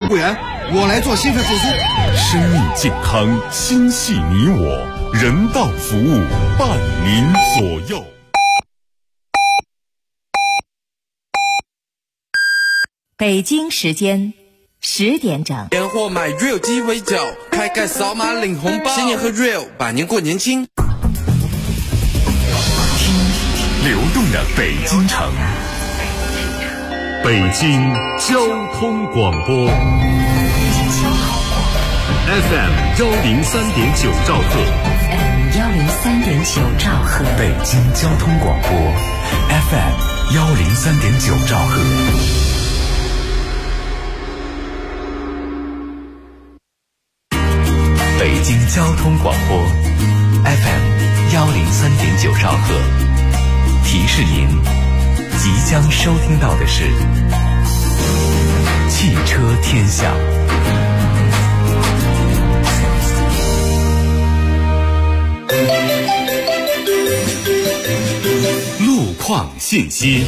委员，我来做心肺复苏。 生命健康，心系你我，人道服务伴您左右。 北京时间10点整。 年货买 Real 鸡尾酒，开盖扫码领红包，新年喝 Real， 百年过年轻。 听流动的北京城，北京交通广播 FM 103.9兆赫 103.9兆赫， 北京交通广播 FM 103.9兆赫。北京交通广播 FM 103.9兆赫，提示您即将收听到的是汽车天下。路况信息。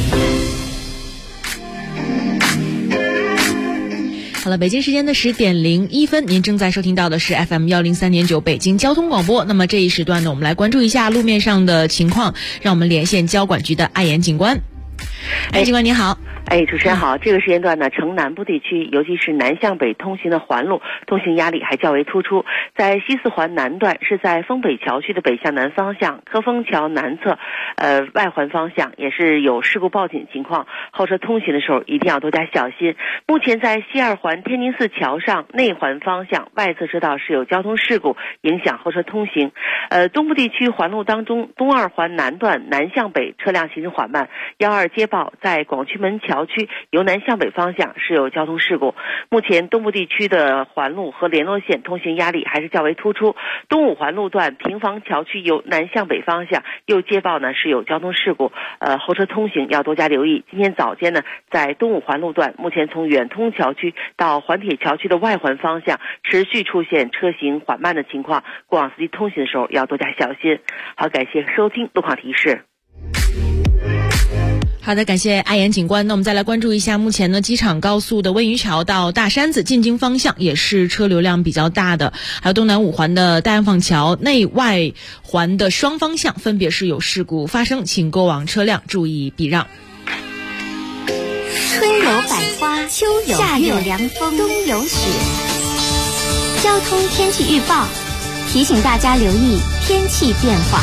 好了，北京时间的10点01分，您正在收听到的是 FM 103.9北京交通广播。那么这一时段呢，我们来关注一下路面上的情况，让我们连线交管局的艾岩警官。警官您好。 主持人好。这个时间段呢，城南部地区，尤其是南向北通行的环路，通行压力还较为突出。在西四环南段，是在丰北桥区的北向南方向，科丰桥南侧，外环方向也是有事故报警情况，后车通行的时候一定要多加小心。目前在西二环天宁寺桥上内环方向外侧车道是有交通事故，影响后车通行。东部地区环路当中，东二环南段南向北车辆行驶缓慢，12接报在广渠门桥区由南向北方向是有交通事故。目前东部地区的环路和联络线通行压力还是较为突出。东五环路段平房桥区由南向北方向右接报呢是有交通事故，后车通行要多加留意。今天早间呢，在东五环路段，目前从远通桥区到环铁桥区的外环方向持续出现车行缓慢的情况，过往司机通行的时候要多加小心。好，感谢收听路况提示。 好的，感谢艾岩警官。那我们再来关注一下，目前呢，机场高速的温榆桥到大山子进京方向也是车流量比较大的，还有东南五环的大安坊桥内外环的双方向分别是有事故发生，请过往车辆注意避让。 春有百花，秋有夏有凉风，冬有雪。交通天气预报提醒大家留意天气变化。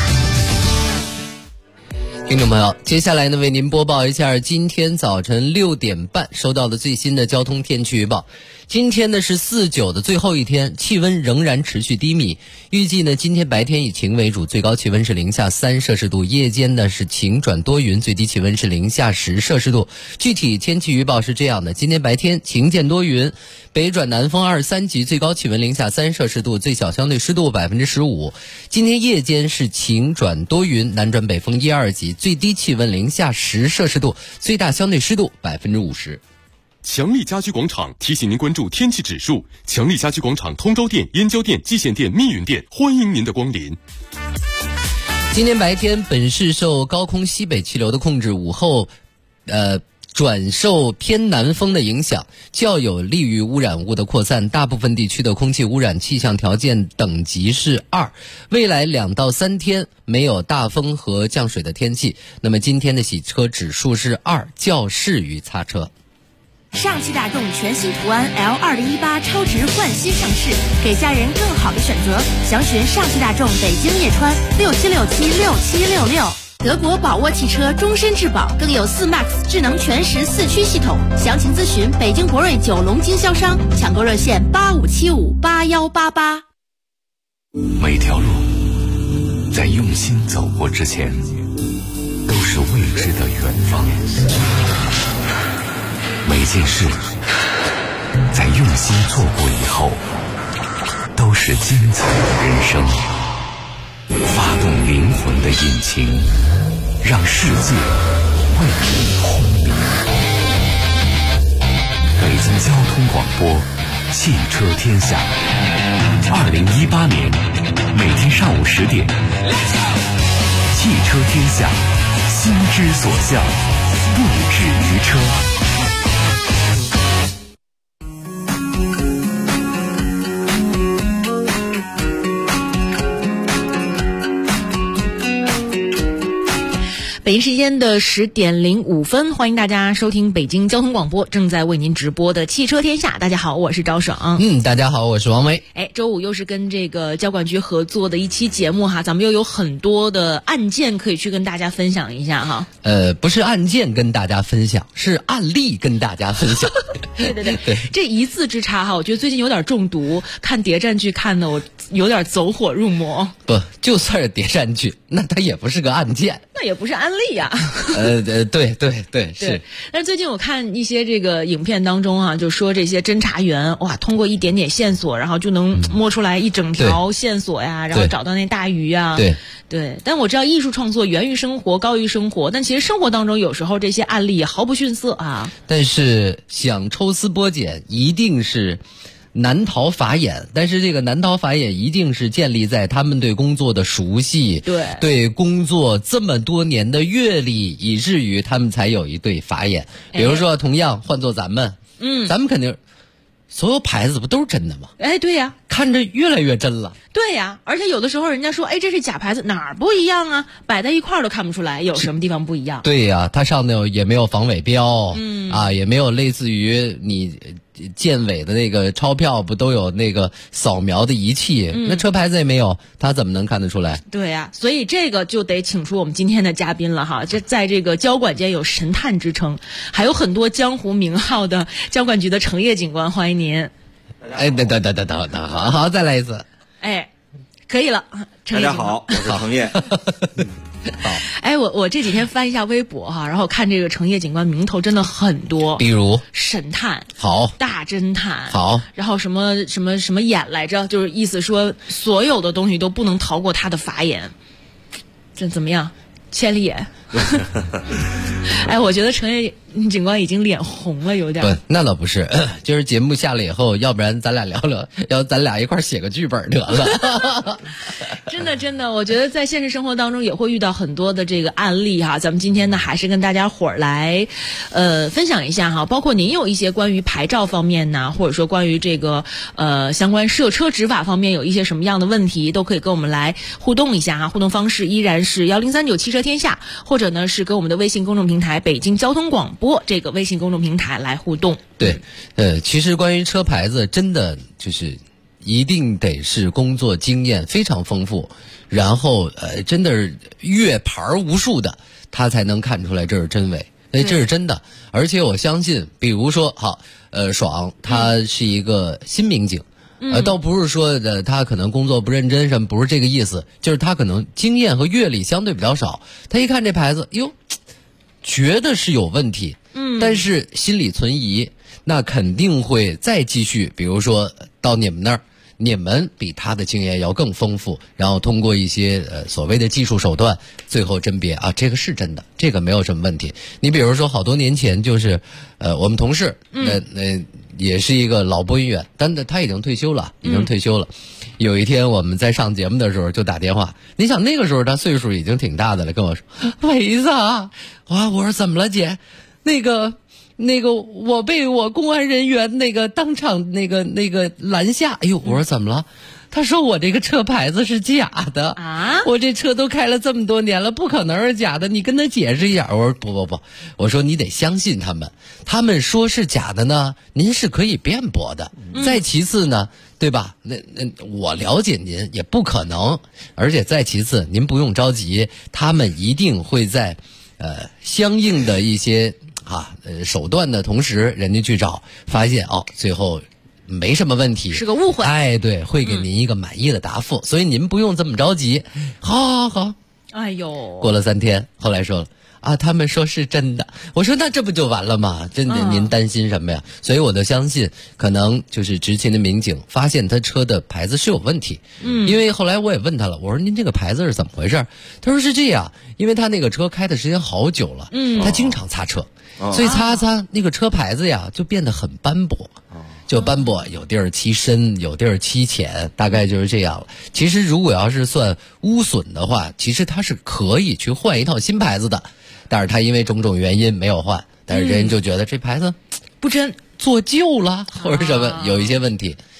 听众朋友，接下来呢，为您播报一下今天早晨6点半收到的最新的交通天气预报。今天呢是4-9的最后一天，气温仍然持续低迷。预计呢，今天白天以晴为主，最高气温是零下3摄氏度；夜间呢是晴转多云，最低气温是零下10摄氏度。具体天气预报是这样的：今天白天晴见多云，北转南风2、3级，最高气温零下3摄氏度，最小相对湿度15%。今天夜间是晴转多云，南转北风1、2级，最低气温零下10摄氏度，最大相对湿度50%。 强力家居广场提醒您关注天气指数。强力家居广场通州店、燕郊店、蓟县店、密云店，欢迎您的光临。 今天白天，本市受高空西北气流的控制，午后转受偏南风的影响，较有利于污染物的扩散，大部分地区的空气污染气象条件等级是2。未来2到3天没有大风和降水的天气，那么今天的洗车指数是2，较适于擦车。 上汽大众全新途安 L2018 超值焕新上市，给家人更好的选择。详询上汽大众北京叶川67676766。德国宝沃汽车终身质保，更有4MAX 智能全时4驱系统。详情咨询北京博瑞9龙经销商，抢购热线85758188。 每条路在用心走过之前，都是未知的远方。每件事在用心做过以后，都是精彩的人生。发动灵魂的引擎，让世界为你轰鸣。北京交通广播，汽车天下。2018年每天上午10点，汽车天下，心之所向，不止于车。 北京时间的10:05，欢迎大家收听北京交通广播正在为您直播的汽车天下。大家好，我是赵爽。 大家好，我是王威。 周五又是跟这个交管局合作的一期节目哈，咱们又有很多的案件可以去跟大家分享一下哈。 不是案件跟大家分享，是案例跟大家分享。 对，这一字之差哈，我觉得最近有点中毒，看谍战剧看的我有点走火入魔。 不，就算是谍战剧，那它也不是个案件， 那也不是案例呀。 对，是。 但是最近我看一些这个影片当中啊，就说这些侦查员哇，通过一点点线索，然后就能摸出来一整条线索呀，然后找到那大鱼啊。对。但我知道艺术创作源于生活，高于生活，但其实生活当中有时候这些案例也毫不逊色啊。 但是想抽丝剥茧，一定是难逃法眼，但是这个难逃法眼一定是建立在他们对工作的熟悉，对工作这么多年的阅历，以至于他们才有一对法眼。比如说同样换做咱们，咱们肯定所有牌子不都是真的吗？ 对呀， 看着越来越真了。 对呀，而且有的时候人家说这是假牌子，哪儿不一样啊？摆在一块儿都看不出来有什么地方不一样。 对呀，它上头也没有防伪标，也没有类似于你建委的那个钞票不都有那个扫描的仪器，那车牌子也没有，他怎么能看得出来？ 对呀，所以这个就得请出我们今天的嘉宾了哈。这在这个交管界有神探之称，还有很多江湖名号的交管局的程烨警官，欢迎您。 等，好，再来一次。 可以了。 大家好，我是程烨。 好。我这几天翻一下微博哈，然后看这个程烨警官名头真的很多， 比如神探， 好， 大侦探， 好， 然后什么眼来着，就是意思说所有的东西都不能逃过他的法眼。这怎么样？千里眼。我觉得程烨警官已经脸红了，有点。 不，那倒不是，就是节目下了以后，要不然咱俩聊聊，要咱俩一块写个剧本得了。 真的，我觉得在现实生活当中也会遇到很多的这个案例哈。咱们今天呢，还是跟大家伙儿来分享一下哈，包括您有一些关于牌照方面呢，或者说关于这个相关涉车执法方面有一些什么样的问题，都可以跟我们来互动一下哈。互动方式依然是1039汽车天下，或者呢是跟我们的微信公众平台北京交通广播这个微信公众平台来互动。 对，其实关于车牌子，真的就是一定得是工作经验非常丰富，然后真的是阅牌无数的，他才能看出来这是真伪。这是真的。而且我相信，比如说爽他是一个新民警。倒不是说他可能工作不认真什么，不是这个意思，就是他可能经验和阅历相对比较少，他一看这牌子，觉得是有问题，但是心里存疑，那肯定会再继续，比如说到你们那儿，你们比他的经验要更丰富，然后通过一些所谓的技术手段，最后甄别这个是真的，这个没有什么问题。你比如说好多年前就是我们同事也是一个老播音员，但他已经退休了，有一天我们在上节目的时候就打电话，你想那个时候他岁数已经挺大的了，跟我说伟子啊，我说怎么了姐？那个我被我公安人员当场那个拦下，我说怎么了？他说我这个车牌子是假的啊！我这车都开了这么多年了，不可能是假的，你跟他解释一下。我说不，我说你得相信他们，他们说是假的呢，您是可以辩驳的。再其次呢，对吧？那我了解您也不可能，而且再其次，您不用着急，他们一定会在相应的一些手段的同时，人家去找，发现最后没什么问题， 是个误会。 对，会给您一个满意的答复，所以您不用这么着急。好。过了3天，后来说了他们说是真的。我说那这不就完了吗？真的，您担心什么呀？所以我就相信，可能就是执勤的民警发现他车的牌子是有问题。因为后来我也问他了，我说您这个牌子是怎么回事？他说是这样，因为他那个车开的时间好久了，他经常擦车，所以擦那个车牌子呀就变得很斑驳。就斑驳，有地儿漆深，有地儿漆浅，大概就是这样了。其实如果要是算污损的话，其实它是可以去换一套新牌子的，但是他因为种种原因没有换，但是人就觉得这牌子不真， 做旧了或者什么有一些问题。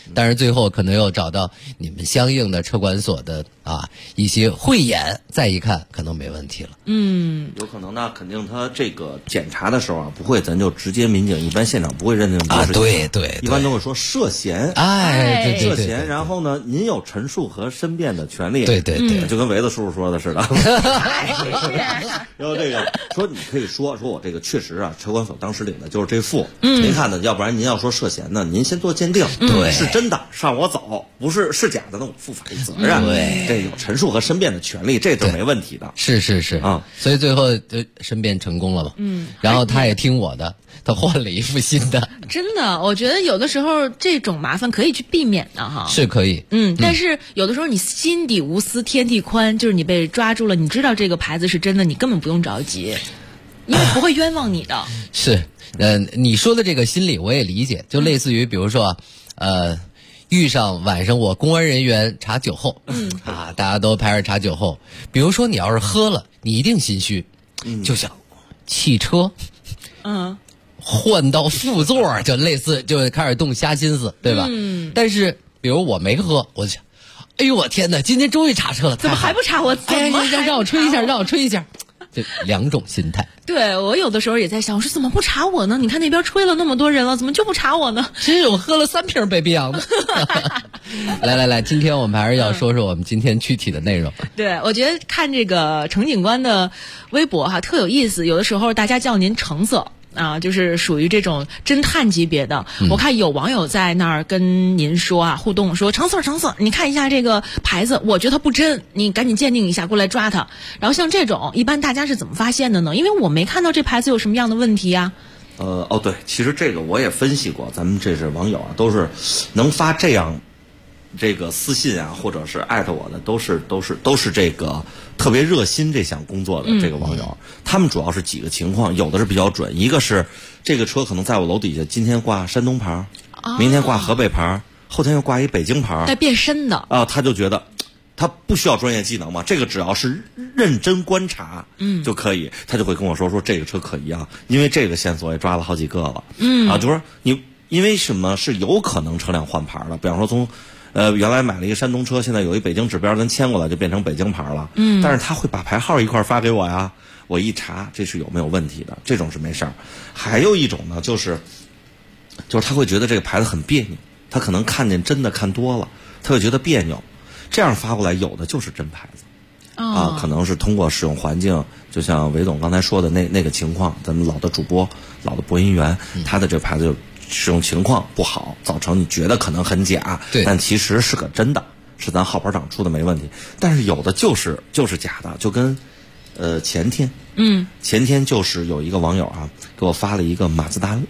但是最后可能又找到你们相应的车管所的一些慧眼，再一看可能没问题了。 有可能呢，肯定他这个检查的时候不会咱就直接民警一般现场不会认定对， 一般都会说涉嫌， 对涉嫌。然后呢，您有陈述和申辩的权利。 对， 就跟维子叔叔说的似的。然后这个说你可以说我这个确实车管所当时领的就是这副，您看呢，要不然您要说涉嫌呢，您先做鉴定， 对， 是真的上我走，不是假的，那我负法律责任。 对， 这有陈述和申辩的权利，这是没问题的。 是所以最后申辩成功了嘛。然后他也听我的，他换了一副新的。 真的，我觉得有的时候这种麻烦可以去避免的哈。 是可以。 但是有的时候你心底无私天地宽，就是你被抓住了，你知道这个牌子是真的，你根本不用着急，因为不会冤枉你的。 是，你说的这个心理我也理解，就类似于比如说遇上晚上我公安人员查酒后，大家都排着查酒后，比如说你要是喝了，你一定心虚，就想汽车，换到副座，就类似就开始动瞎心思，对吧？但是比如我没喝，我就想，哎呦我天哪，今天终于查车了， 怎么还不查我？ 让我吹一下，这两种心态。 对，我有的时候也在想，我说怎么不查我呢？你看那边吹了那么多人了，怎么就不查我呢？ 其实我喝了3瓶北冰洋的。来，今天我们还是要说说我们今天具体的内容。 对，我觉得看这个程警官的微博特有意思，有的时候大家叫您程色。就是属于这种侦探级别的。我看有网友在那儿跟您说互动说，程色，你看一下这个牌子，我觉得它不真，你赶紧鉴定一下，过来抓它。然后像这种，一般大家是怎么发现的呢？因为我没看到这牌子有什么样的问题呀。 对，其实这个我也分析过，咱们这是网友都是能发这样这个私信或者是艾特我的，都是这个特别热心这项工作的这个网友。他们主要是几个情况，有的是比较准，一个是这个车可能在我楼底下，今天挂山东牌，明天挂河北牌，后天又挂一北京牌， 带变身的他就觉得他不需要专业技能嘛，这个只要是认真观察就可以，他就会跟我说这个车可疑因为这个线索也抓了好几个了。就说你因为什么是有可能车辆换牌的，比方说从原来买了一个山东车，现在有一北京指标，咱迁过来就变成北京牌了。但是他会把牌号一块发给我呀，我一查这是有没有问题的，这种是没事儿。还有一种呢，就是他会觉得这个牌子很别扭，他可能看见真的看多了，他会觉得别扭，这样发过来有的就是真牌子。可能是通过使用环境，就像韦总刚才说的那个情况，咱们老的主播、老的播音员，他的这牌子就使用情况不好，造成你觉得可能很假，但其实是个真的，是咱号牌厂出的没问题。但是有的就是假的，就跟前天就是有一个网友给我发了一个马自达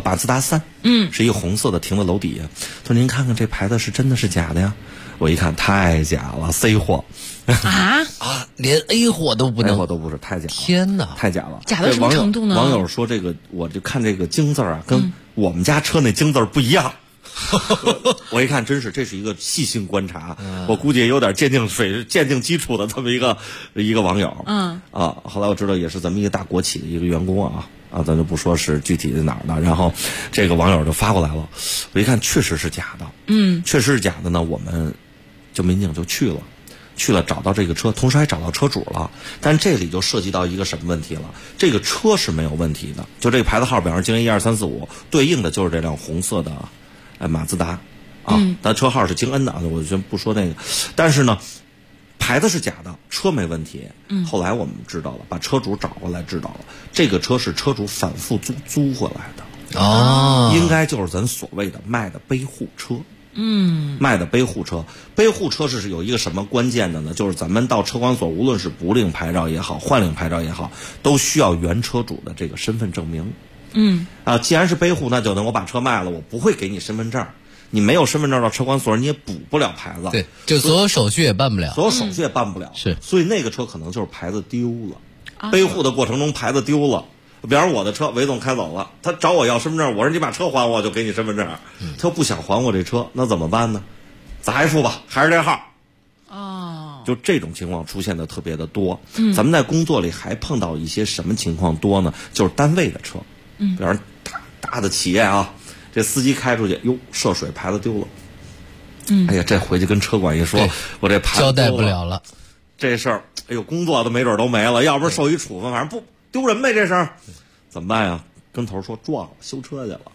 3，是一个红色的停在楼底下，他说您看看这牌子是真的是假的呀？我一看太假了 ，C 货连 A 货都不能， A 货都不是，太假了！ 天哪， 太假了！ 假到什么程度呢？ 网友说这个，我就看这个京字跟我们家车那京字不一样。我一看，真是这是一个细心观察，我估计也有点鉴定基础的这么一个网友。后来我知道也是咱们一个大国企的一个员工咱就不说是具体的哪儿的。然后这个网友就发过来了，我一看确实是假的，确实是假的呢。我们民警就去了找到这个车，同时还找到车主了。但这里就涉及到一个什么问题了？这个车是没有问题的，就这个牌子号，比方说京 A 12345，对应的就是这辆红色的马自达但车号是京 N 的我就不说那个。但是呢，牌子是假的，车没问题。后来我们知道了，把车主找过来知道了，这个车是车主反复租回来的。应该就是咱所谓的卖的背户车。卖的背户车，背户车是有一个什么关键的呢？就是咱们到车管所，无论是不领牌照也好，换领牌照也好，都需要原车主的这个身份证明。既然是背户，那就等我把车卖了，我不会给你身份证，你没有身份证到车管所，你也补不了牌子。 对，就所有手续也办不了。 所有手续也办不了。 是， 所以那个车可能就是牌子丢了，背户的过程中牌子丢了。比方说我的车，韦总开走了，他找我要身份证，我说你把车还我，就给你身份证。他又不想还我这车，那怎么办呢？砸一副吧，还是这号。就这种情况出现的特别的多。咱们在工作里还碰到一些什么情况多呢？就是单位的车，比方大的企业这司机开出去，涉水牌子丢了， 哎呀，这回去跟车管一说，我这牌子交代不了了， 这事儿，哎呦，工作都没准都没了，要不是受一处分，反正不丢人呗，这事儿怎么办呀？跟头说撞了，修车去了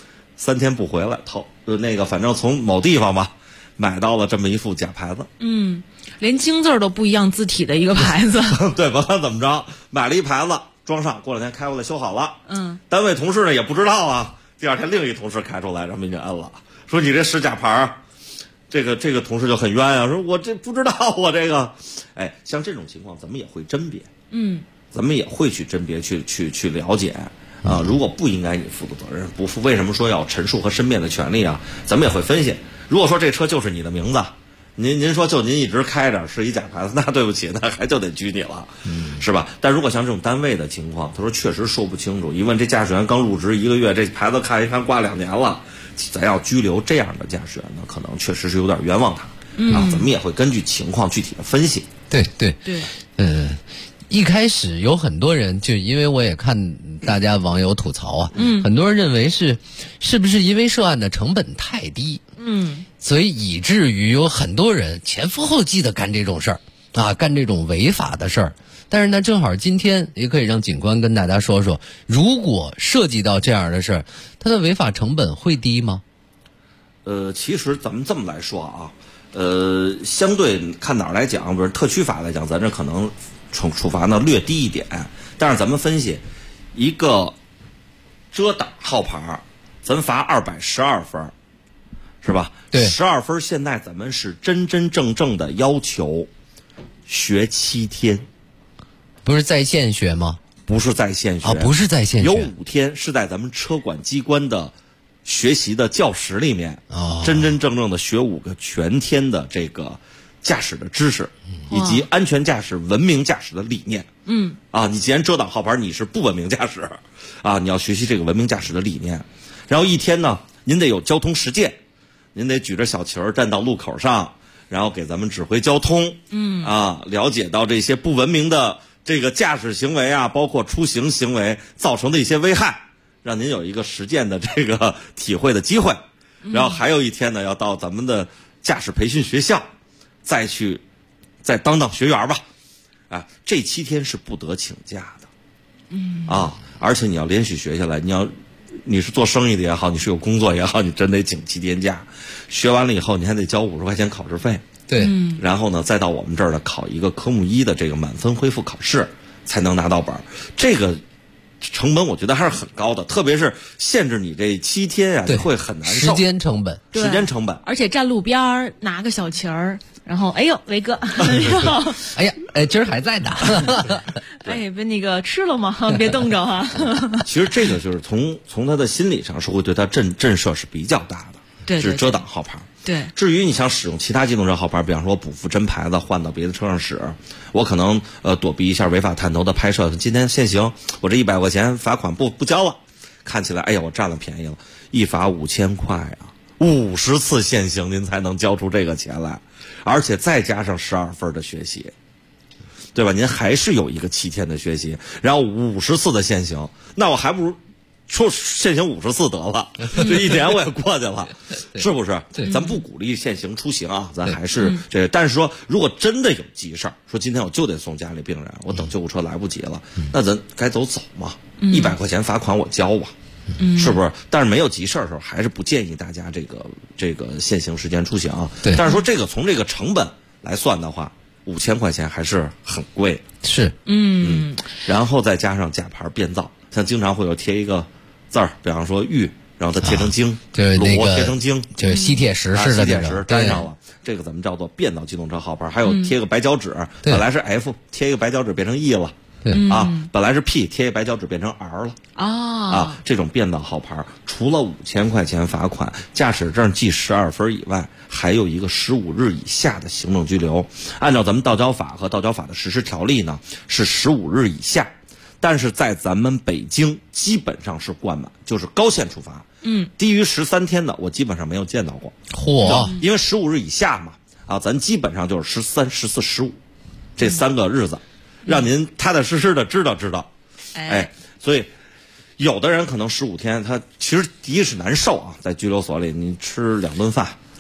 ，3天不回来，反正从某地方吧买到了这么一副假牌子。 连京字都不一样字体的一个牌子。 对，甭管怎么着，买了一牌子装上，过2天开过来修好了。单位同事呢也不知道啊。第2天另一同事开出来，让民警摁了，说你这是假牌。这个同事就很冤啊，说我这不知道，我这个，哎，像这种情况咱们也会甄别。咱们也会去甄别，去了解啊。如果不应该你负的责任，不负，为什么说要陈述和申辩的权利啊？咱们也会分析。如果说这车就是你的名字，您说就您一直开着是一假牌子，那对不起，那还就得拘你了，是吧？但如果像这种单位的情况，他说确实说不清楚，一问这驾驶员刚入职1个月，这牌子看一看挂2年了，咱要拘留这样的驾驶员呢，可能确实是有点冤枉他啊。咱们也会根据情况具体的分析。 对，一开始有很多人就因为我也看大家网友吐槽啊，很多人认为是不是因为涉案的成本太低，所以以至于有很多人前赴后继的干这种事儿啊，干这种违法的事儿。但是呢，正好今天也可以让警官跟大家说说，如果涉及到这样的事儿，它的违法成本会低吗？ 其实咱们这么来说啊，相对看哪儿来讲，比如特区法来讲，咱这可能处罚呢略低一点，但是咱们分析一个遮挡号牌，咱罚212分，是吧？ 对 ，12分现在咱们是真正的要求学7天， 不是在线学吗？ 不是在线学啊，不是在线学， 有5天是在咱们车管机关的学习的教室里面，真正的学5个全天的这个驾驶的知识，以及安全驾驶、文明驾驶的理念。你既然遮挡号牌，你是不文明驾驶啊，你要学习这个文明驾驶的理念。然后1天呢，您得有交通实践，您得举着小旗儿站到路口上，然后给咱们指挥交通。了解到这些不文明的这个驾驶行为啊，包括出行行为造成的一些危害，让您有一个实践的这个体会的机会。然后还有1天呢，要到咱们的驾驶培训学校，再当学员吧。这7天是不得请假的。而且你要连续学下来，你是做生意的也好，你是有工作也好，你真得请7天假。学完了以后，你还得交50块钱考试费。 对， 然后呢，再到我们这儿呢考一个科目1的这个满分恢复考试，才能拿到本。这个成本我觉得还是很高的，特别是限制你这7天啊，你会很难受。 时间成本， 而且站路边拿个小旗儿，然后哎呦，雷哥， 哎呀，今儿还在呢。 哎，别那个吃了吗？别冻着啊。 其实这个就是从他的心理上是会对他震慑是比较大的， 对， 是遮挡号牌。 对， 至于你想使用其他机动车号牌，比方说补付真牌子换到别的车上使，我可能躲避一下违法探头的拍摄。今天限行，我这100块钱罚款不交了，看起来哎呀我占了便宜了，一罚5000块啊，50次限行您才能交出这个钱来，而且再加上12分的学习，对吧？您还是有一个7天的学习，然后50次的限行，那我还不如说限行50次得了，这1年我也过去了，是不是？咱不鼓励限行出行啊，咱还是这。但是说，如果真的有急事儿，说今天我就得送家里病人，我等救护车来不及了，那咱该走嘛，100块钱罚款我交吧，是不是？但是没有急事儿的时候，还是不建议大家这个限行时间出行啊。 对。 但是说这个从这个成本来算的话，5000块钱还是很贵。 是。 然后再加上假牌变造，像经常会有贴一个字儿，比方说玉，然后它贴成经， 就是那个贴成经， 就是吸铁石似的， 吸铁石粘上了，这个咱们叫做变造机动车号牌。还有贴个白胶纸，本来是 F， 贴一个白胶纸变成 E 了，本来是 P， 贴一个白胶纸变成 R 了，这种变造号牌，除了5000块钱罚款、驾驶证记12分以外，还有一个15日以下的行政拘留。按照咱们道交法和道交法的实施条例呢，是15日以下。但是在咱们北京基本上是惯满，就是高限处罚。低于13天的我基本上没有见到过。因为15日以下嘛，咱基本上就是13、14、15这3个日子，让您踏踏实实的知道。所以有的人可能15天，他其实第一是难受啊，在拘留所里你吃2顿饭，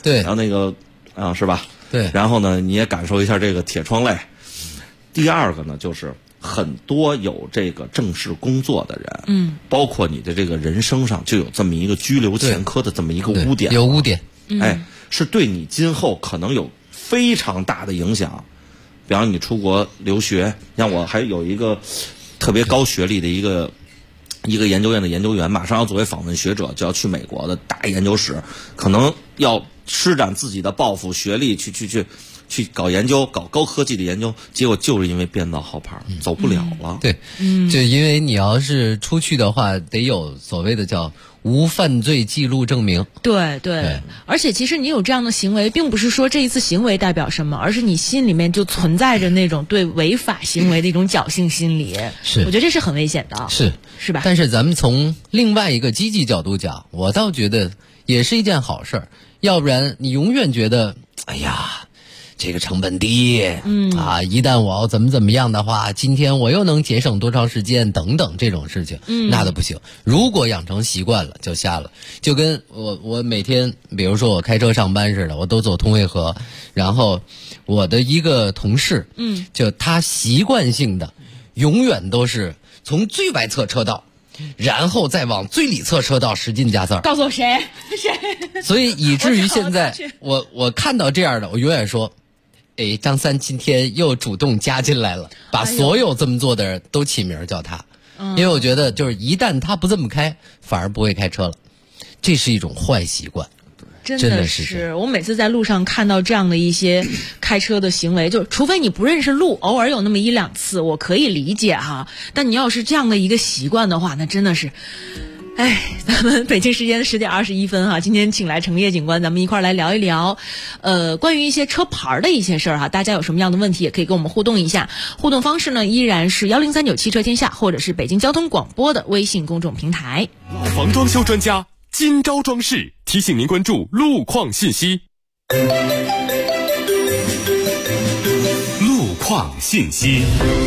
对， 然后那个是吧？ 对， 然后呢，你也感受一下这个铁窗泪。第二个呢，就是很多有这个正式工作的人，包括你的这个人生上就有这么一个居留前科的这么一个污点， 有污点， 是对你今后可能有非常大的影响。比方你出国留学，像我还有一个特别高学历的一个研究院的研究员，马上要作为访问学者，就要去美国的大研究室，可能要施展自己的抱负、学历去搞研究，搞高科技的研究，结果就是因为编造号牌走不了了。 对，就因为你要是出去的话，得有所谓的叫无犯罪记录证明。 对，而且其实你有这样的行为，并不是说这一次行为代表什么，而是你心里面就存在着那种对违法行为的一种侥幸心理。 是， 我觉得这是很危险的。是吧？ 但是咱们从另外一个积极角度讲，我倒觉得也是一件好事儿。要不然你永远觉得，哎呀，这个成本低，一旦我要怎么样的话，今天我又能节省多长时间等等这种事情，那都不行。如果养成习惯了，就瞎了。就跟我每天，比如说我开车上班似的，我都走通惠河，然后我的一个同事，就他习惯性的，永远都是从最外侧车道，然后再往最里侧车道使劲加塞儿。 告诉我谁？ 所以以至于现在我看到这样的，我永远说，张三今天又主动加进来了，把所有这么做的人都起名叫他，因为我觉得就是一旦他不这么开，反而不会开车了，这是一种坏习惯。 真的是，我每次在路上看到这样的一些开车的行为，就除非你不认识路，偶尔有那么一两次，我可以理解哈。但你要是这样的一个习惯的话，那真的是，咱们北京时间10点21分哈，今天请来程烨警官，咱们一块儿来聊一聊，关于一些车牌的一些事儿哈。大家有什么样的问题，也可以跟我们互动一下。互动方式呢，依然是1039汽车天下，或者是北京交通广播的微信公众平台。 老房装修专家金招装饰提醒您关注路况信息。路况信息。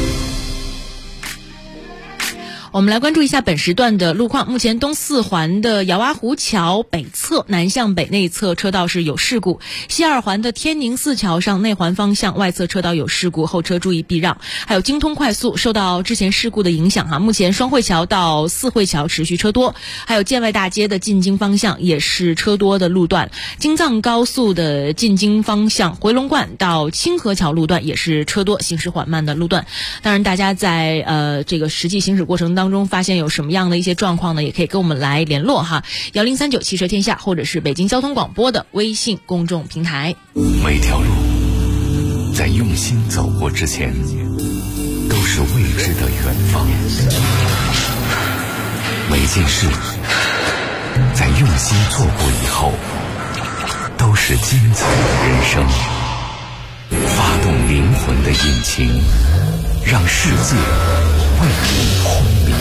我们来关注一下本时段的路况。目前东四环的姚洼湖桥北侧南向北内侧车道是有事故，西二环的天宁寺桥上内环方向外侧车道有事故，后车注意避让。还有京通快速受到之前事故的影响目前双汇桥到四惠桥持续车多，还有建外大街的进京方向也是车多的路段，京藏高速的进京方向回龙观到清河桥路段也是车多行驶缓慢的路段。当然大家在这个实际行驶过程当中发现有什么样的一些状况呢，也可以跟我们来联络哈，1039汽车天下，或者是北京交通广播的微信公众平台。 每条路在用心走过之前，都是未知的远方。每件事在用心做过以后，都是精彩的人生。发动灵魂的引擎，让世界为你轰鸣。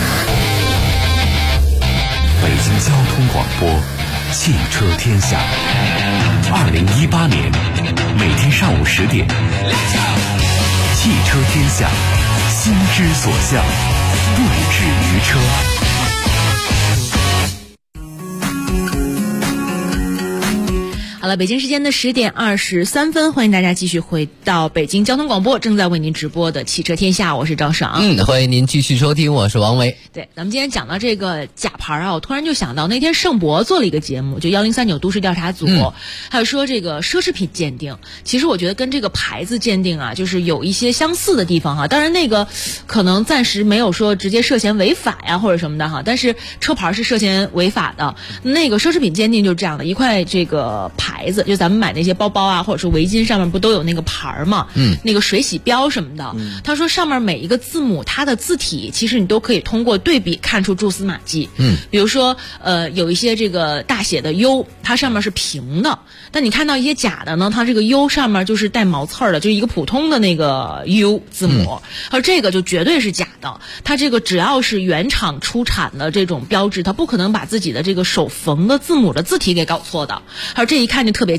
北京交通广播汽车天下，2018年每天上午10点，汽车天下，心之所向，不止于车。 好了，北京时间的10点23分，欢迎大家继续回到北京交通广播正在为您直播的汽车天下，我是赵爽。 欢迎您继续收听，我是王维。 对，咱们今天讲到这个假牌我突然就想到那天盛博做了一个节目，就1039都市调查组，还有说这个奢侈品鉴定，其实我觉得跟这个牌子鉴定就是有一些相似的地方当然那个可能暂时没有说直接涉嫌违法呀或者什么的但是车牌是涉嫌违法的。那个奢侈品鉴定就是这样的，一块这个牌子，就咱们买那些包包或者是围巾上面不都有那个牌吗？那个水洗标什么的。他说上面每一个字母它的字体其实你都可以通过对比看出蛛丝马迹。比如说有一些这个大写的 U 它上面是平的，但你看到一些假的呢，它这个 U 上面就是带毛刺的，就一个普通的那个 U 字母，而这个就绝对是假的。它这个只要是原厂出产的这种标志，它不可能把自己的这个手缝的字母的字体给搞错的，而这一看就特别假。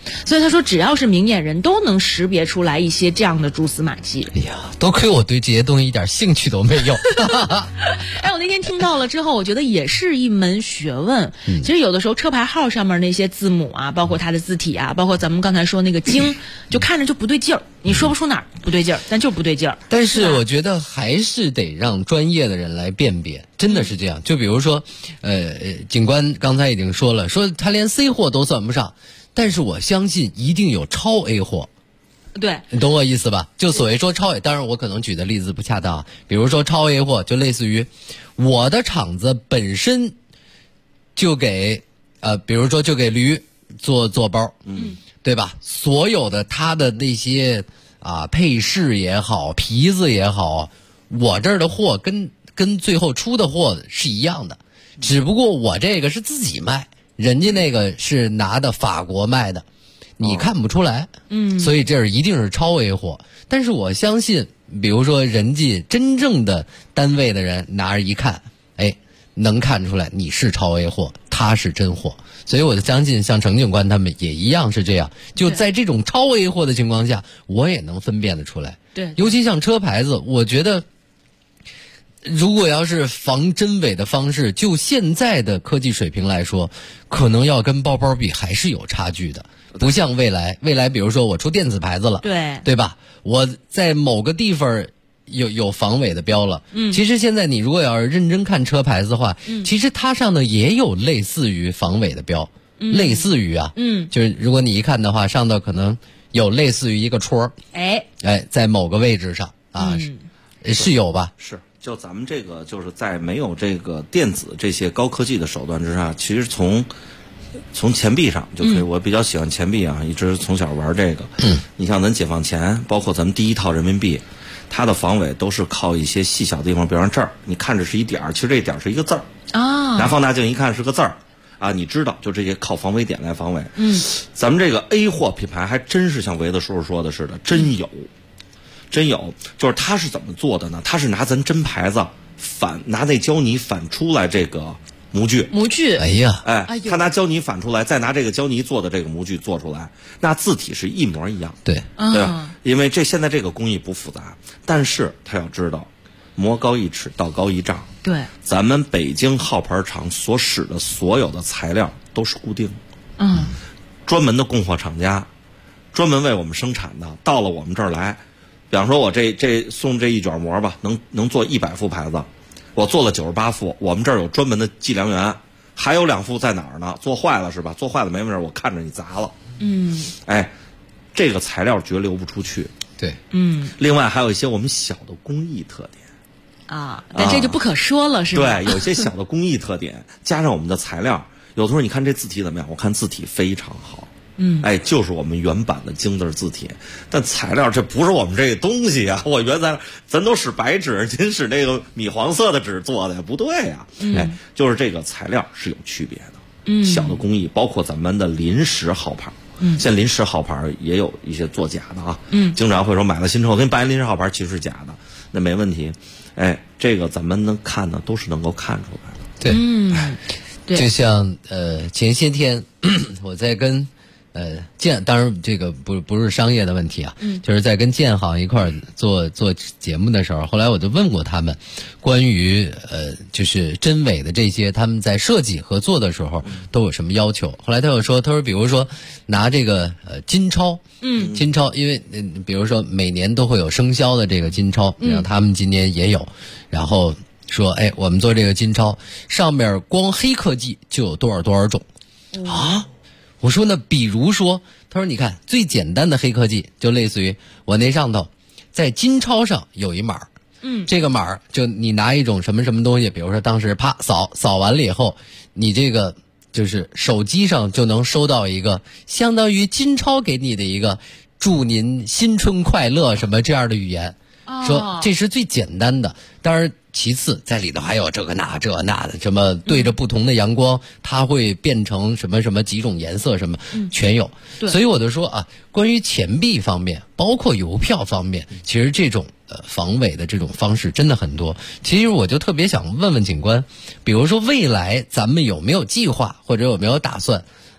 所以他说只要是明眼人都能识别出来一些这样的蛛丝马迹。 哎呀，多亏我对这些东西一点兴趣都没有。 哎，我那天听到了之后，我觉得也是一门学问。其实有的时候车牌号上面那些字母啊，包括它的字体啊，包括咱们刚才说那个经，就看着就不对劲儿，你说不出哪儿不对劲儿，但就不对劲儿。 但是我觉得还是得让专业的人来辨别，真的是这样。就比如说，警官刚才已经说了，说他连 C 货都算不上，但是我相信一定有超 A 货。 对， 你懂我意思吧？就所谓说超 A， 当然我可能举的例子不恰当啊。比如说超 A 货，就类似于我的厂子本身就给比如说就给驴做包，对吧？所有的它的那些配饰也好，皮子也好，我这儿的货跟最后出的货是一样的，只不过我这个是自己卖，人家那个是拿的法国卖的。你看不出来，所以这一定是超 A 货。但是我相信，比如说人家真正的单位的人拿着一看，哎，能看出来你是超 A 货，他是真货。所以我就相信，像程警官他们也一样是这样。就在这种超 A 货的情况下，我也能分辨得出来。 对， 尤其像车牌子，我觉得，如果要是防真伪的方式，就现在的科技水平来说，可能要跟包包比还是有差距的。不像未来，比如说我出电子牌子了，对吧？我在某个地方有防伪的标了。其实现在你如果要是认真看车牌子的话，其实它上呢也有类似于防伪的标，类似于就是如果你一看的话，上头可能有类似于一个戳，在某个位置上是有吧？ 是。就咱们这个就是在没有这个电子这些高科技的手段之下，其实从钱币上就可以，我比较喜欢钱币啊，一直从小玩这个。你像咱解放前，包括咱们第一套人民币，它的防伪都是靠一些细小的地方，比方这儿，你看着是一点儿，其实这点儿是一个字儿啊，拿放大镜一看是个字儿啊，你知道就这些靠防伪点来防伪。咱们这个 A 货品牌还真是像维子叔叔说的似的，真有，就是他是怎么做的呢？他是拿咱真牌子拿那胶泥反出来这个模具， 哎呀， 他拿胶泥反出来，再拿这个胶泥做的这个模具做出来，那字体是一模一样， 对吧？因为现在这个工艺不复杂，但是他要知道，魔高一尺，道高一丈。 对， 咱们北京号牌厂所使的所有的材料都是固定的，专门的供货厂家，专门为我们生产的，到了我们这儿来，比方说我这送这一卷膜吧，能做100副牌子。我做了98副，我们这儿有专门的计量员，还有2副在哪儿呢？做坏了是吧？做坏了没问题，我看着你砸了。这个材料绝流不出去。 对， 另外还有一些我们小的工艺特点但这就不可说了，是吧？ 对，有些小的工艺特点，加上我们的材料，有的时候你看这字体怎么样？我看字体非常好。就是我们原版的京字字体，但材料这不是我们这个东西啊！我原材咱都使白纸，您使那个米黄色的纸做的，不对呀！就是这个材料是有区别的。小的工艺，包括咱们的临时号牌，现在临时号牌也有一些作假的啊。经常会说买了新车，我给你办一临时号牌，其实是假的，那没问题。这个咱们能看呢，都是能够看出来的。 对，就像前些天我在跟。当然这个不是商业的问题啊，就是在跟建行一块儿做节目的时候，后来我就问过他们，关于就是真伪的这些，他们在设计合作的时候都有什么要求？后来他说比如说拿这个金钞，金钞，因为比如说每年都会有生肖的这个金钞，然后他们今年也有，然后说我们做这个金钞上面光黑科技就有多少种啊？我说呢，比如说，他说你看最简单的黑科技，就类似于我那上头，在金钞上有一码，这个码就你拿一种什么什么东西，比如说当时啪扫完了以后，你这个就是手机上就能收到一个相当于金钞给你的一个祝您新春快乐什么这样的语言，说这是最简单的，当然。其次，在里头还有这那的，什么对着不同的阳光，它会变成什么几种颜色，什么全有。所以我就说关于钱币方面，包括邮票方面，其实这种防伪的这种方式真的很多。其实我就特别想问问警官，比如说未来咱们有没有计划或者有没有打算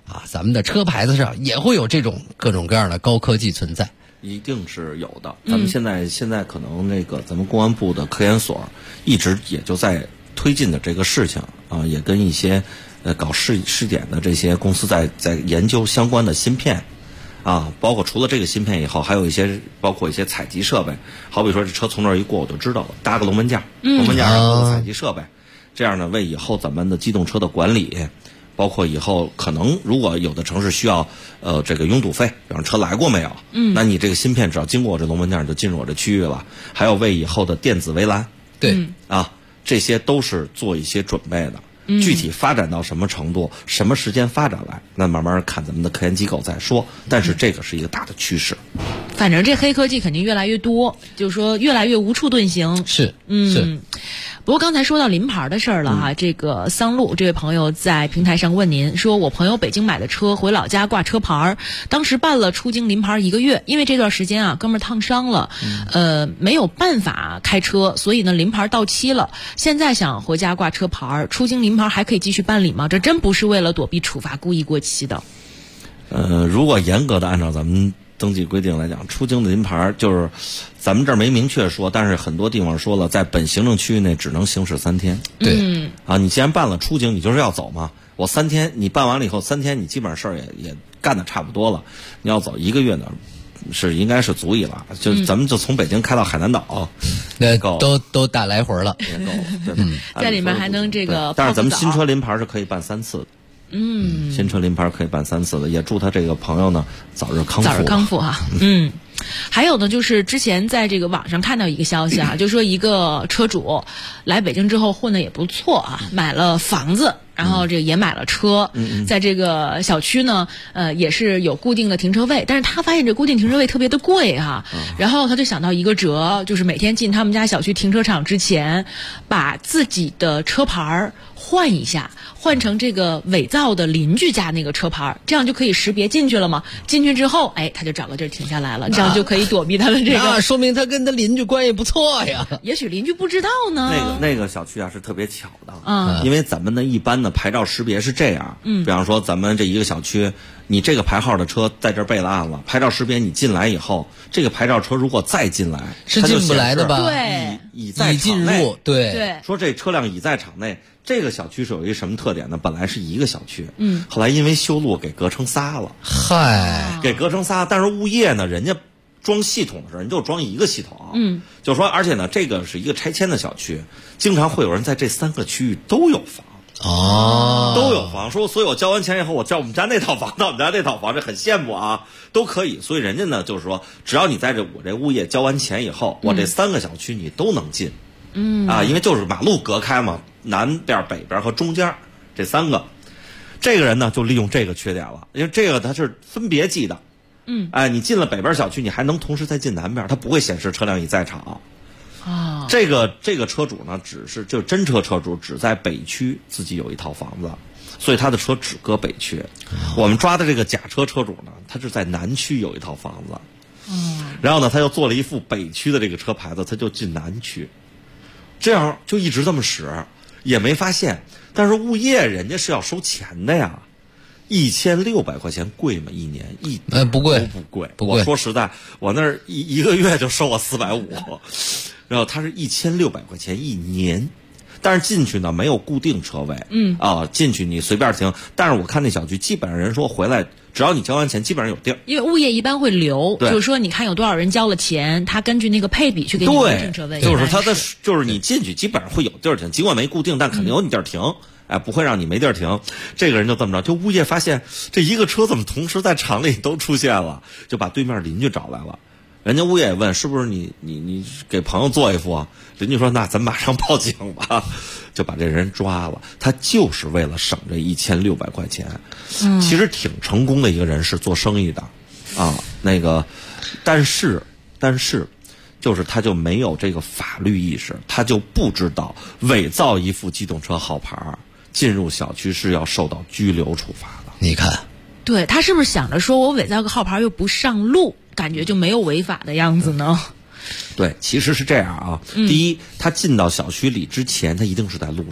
啊，咱们的车牌子上也会有这种各种各样的高科技存在。 一定是有的。咱们现在可能那个咱们公安部的科研所一直也就在推进的这个事情啊，也跟一些搞试点的这些公司在研究相关的芯片啊，包括除了这个芯片以后，还有一些包括一些采集设备，好比说这车从那儿一过我就知道了，搭个龙门架，龙门架上有采集设备，这样呢为以后咱们的机动车的管理。包括以后可能如果有的城市需要这个拥堵费，比方车来过没有，那你这个芯片只要经过我这龙门架就进入我这区域了。还有为以后的电子围栏， 对啊，这些都是做一些准备的。具体发展到什么程度，什么时间发展来，那慢慢看咱们的科研机构再说。但是这个是一个大的趋势。 反正这黑科技肯定越来越多，就是说越来越无处遁形。 是。 不过刚才说到临牌的事儿了哈，这个桑路这位朋友在平台上问您说，我朋友北京买的车回老家挂车牌，当时办了出京临牌1个月，因为这段时间啊哥们儿烫伤了，没有办法开车，所以呢临牌到期了，现在想回家挂车牌，出京临牌还可以继续办理吗？这真不是为了躲避处罚故意过期的。 如果严格的按照咱们登记规定来讲，出京的临牌就是咱们这儿没明确说，但是很多地方说了，在本行政区域内只能行驶3天。 对， 你既然办了出京，你就是要走嘛。我3天，你办完了以后3天，你基本上事儿也干得差不多了。你要走1个月呢，应该是足以了。就咱们就从北京开到海南岛， 那够都打来回了， 也够了。对吧？ 在里面还能这个， 但是咱们新车临牌是可以办3次的。新车临牌可以办3次的，也祝他这个朋友呢早日康复哈。还有呢，就是之前在这个网上看到一个消息啊，就说一个车主来北京之后混得也不错啊，买了房子，然后这个也买了车，在这个小区呢，也是有固定的停车位，但是他发现这固定停车位特别的贵哈，然后他就想到一个辙，就是每天进他们家小区停车场之前，把自己的车牌换一下，换成这个伪造的邻居家那个车牌，这样就可以识别进去了嘛。进去之后，他就找个地儿停下来了，这样就可以躲避他的这个。 那说明他跟他邻居关系不错呀。 也许邻居不知道呢。 那个小区啊是特别巧的，因为咱们的一般的牌照识别是这样，比方说咱们这一个小区，你这个牌号的车在这儿备了案了，牌照识别你进来以后，这个牌照车如果再进来， 是进不来的吧？ 对， 已在场内。 对， 说这车辆已在场内。这个小区是有一个什么特点呢？本来是一个小区，后来因为修路给隔成仨了。 嗨， 给隔成仨，但是物业呢，人家装系统的时候，人就装一个系统。就说，而且呢，这个是一个拆迁的小区，经常会有人在这3个区域都有房。都有房。说，所以我交完钱以后，我叫我们家那套房到我们家那套房，这很羡慕啊，都可以。所以人家呢，就是说，只要你在我这物业交完钱以后，我这3个小区你都能进。因为就是马路隔开嘛，南边、北边和中间这3个，这个人呢就利用这个缺点了，因为这个它是分别记的。你进了北边小区，你还能同时再进南边，它不会显示车辆已在场。这个车主呢，就真车车主只在北区自己有一套房子，所以他的车只搁北区。我们抓的这个假车车主呢，他是在南区有一套房子。然后呢，他又做了一副北区的这个车牌子，他就进南区。这样就一直这么使，也没发现。但是物业人家是要收钱的呀，1600块钱贵吗？一年不贵， 不贵。我说实在，我那儿一个月就收我450，然后他是1600块钱一年。但是进去呢没有固定车位，进去你随便停。但是我看那小区基本上人说回来，只要你交完钱，基本上有地儿。 因为物业一般会留，就是说你看有多少人交了钱，他根据那个配比去给你停车位。 就是他的，就是你进去基本上会有地儿停，尽管没固定，但肯定有你地儿停。不会让你没地儿停。这个人就这么着，就物业发现这一个车怎么同时在厂里都出现了，就把对面邻居找来了。人家物业也问是不是你给朋友做一副啊？邻居说那咱马上报警吧，就把这人抓了。他就是为了省这1600块钱，其实挺成功的一个人是做生意的啊。但是就是他就没有这个法律意识，他就不知道伪造一副机动车号牌进入小区是要受到拘留处罚的。 你看， 对，他是不是想着说我伪造个号牌又不上路，感觉就没有违法的样子呢？ 对，其实是这样啊。第一，他进到小区里之前，他一定是在路上的。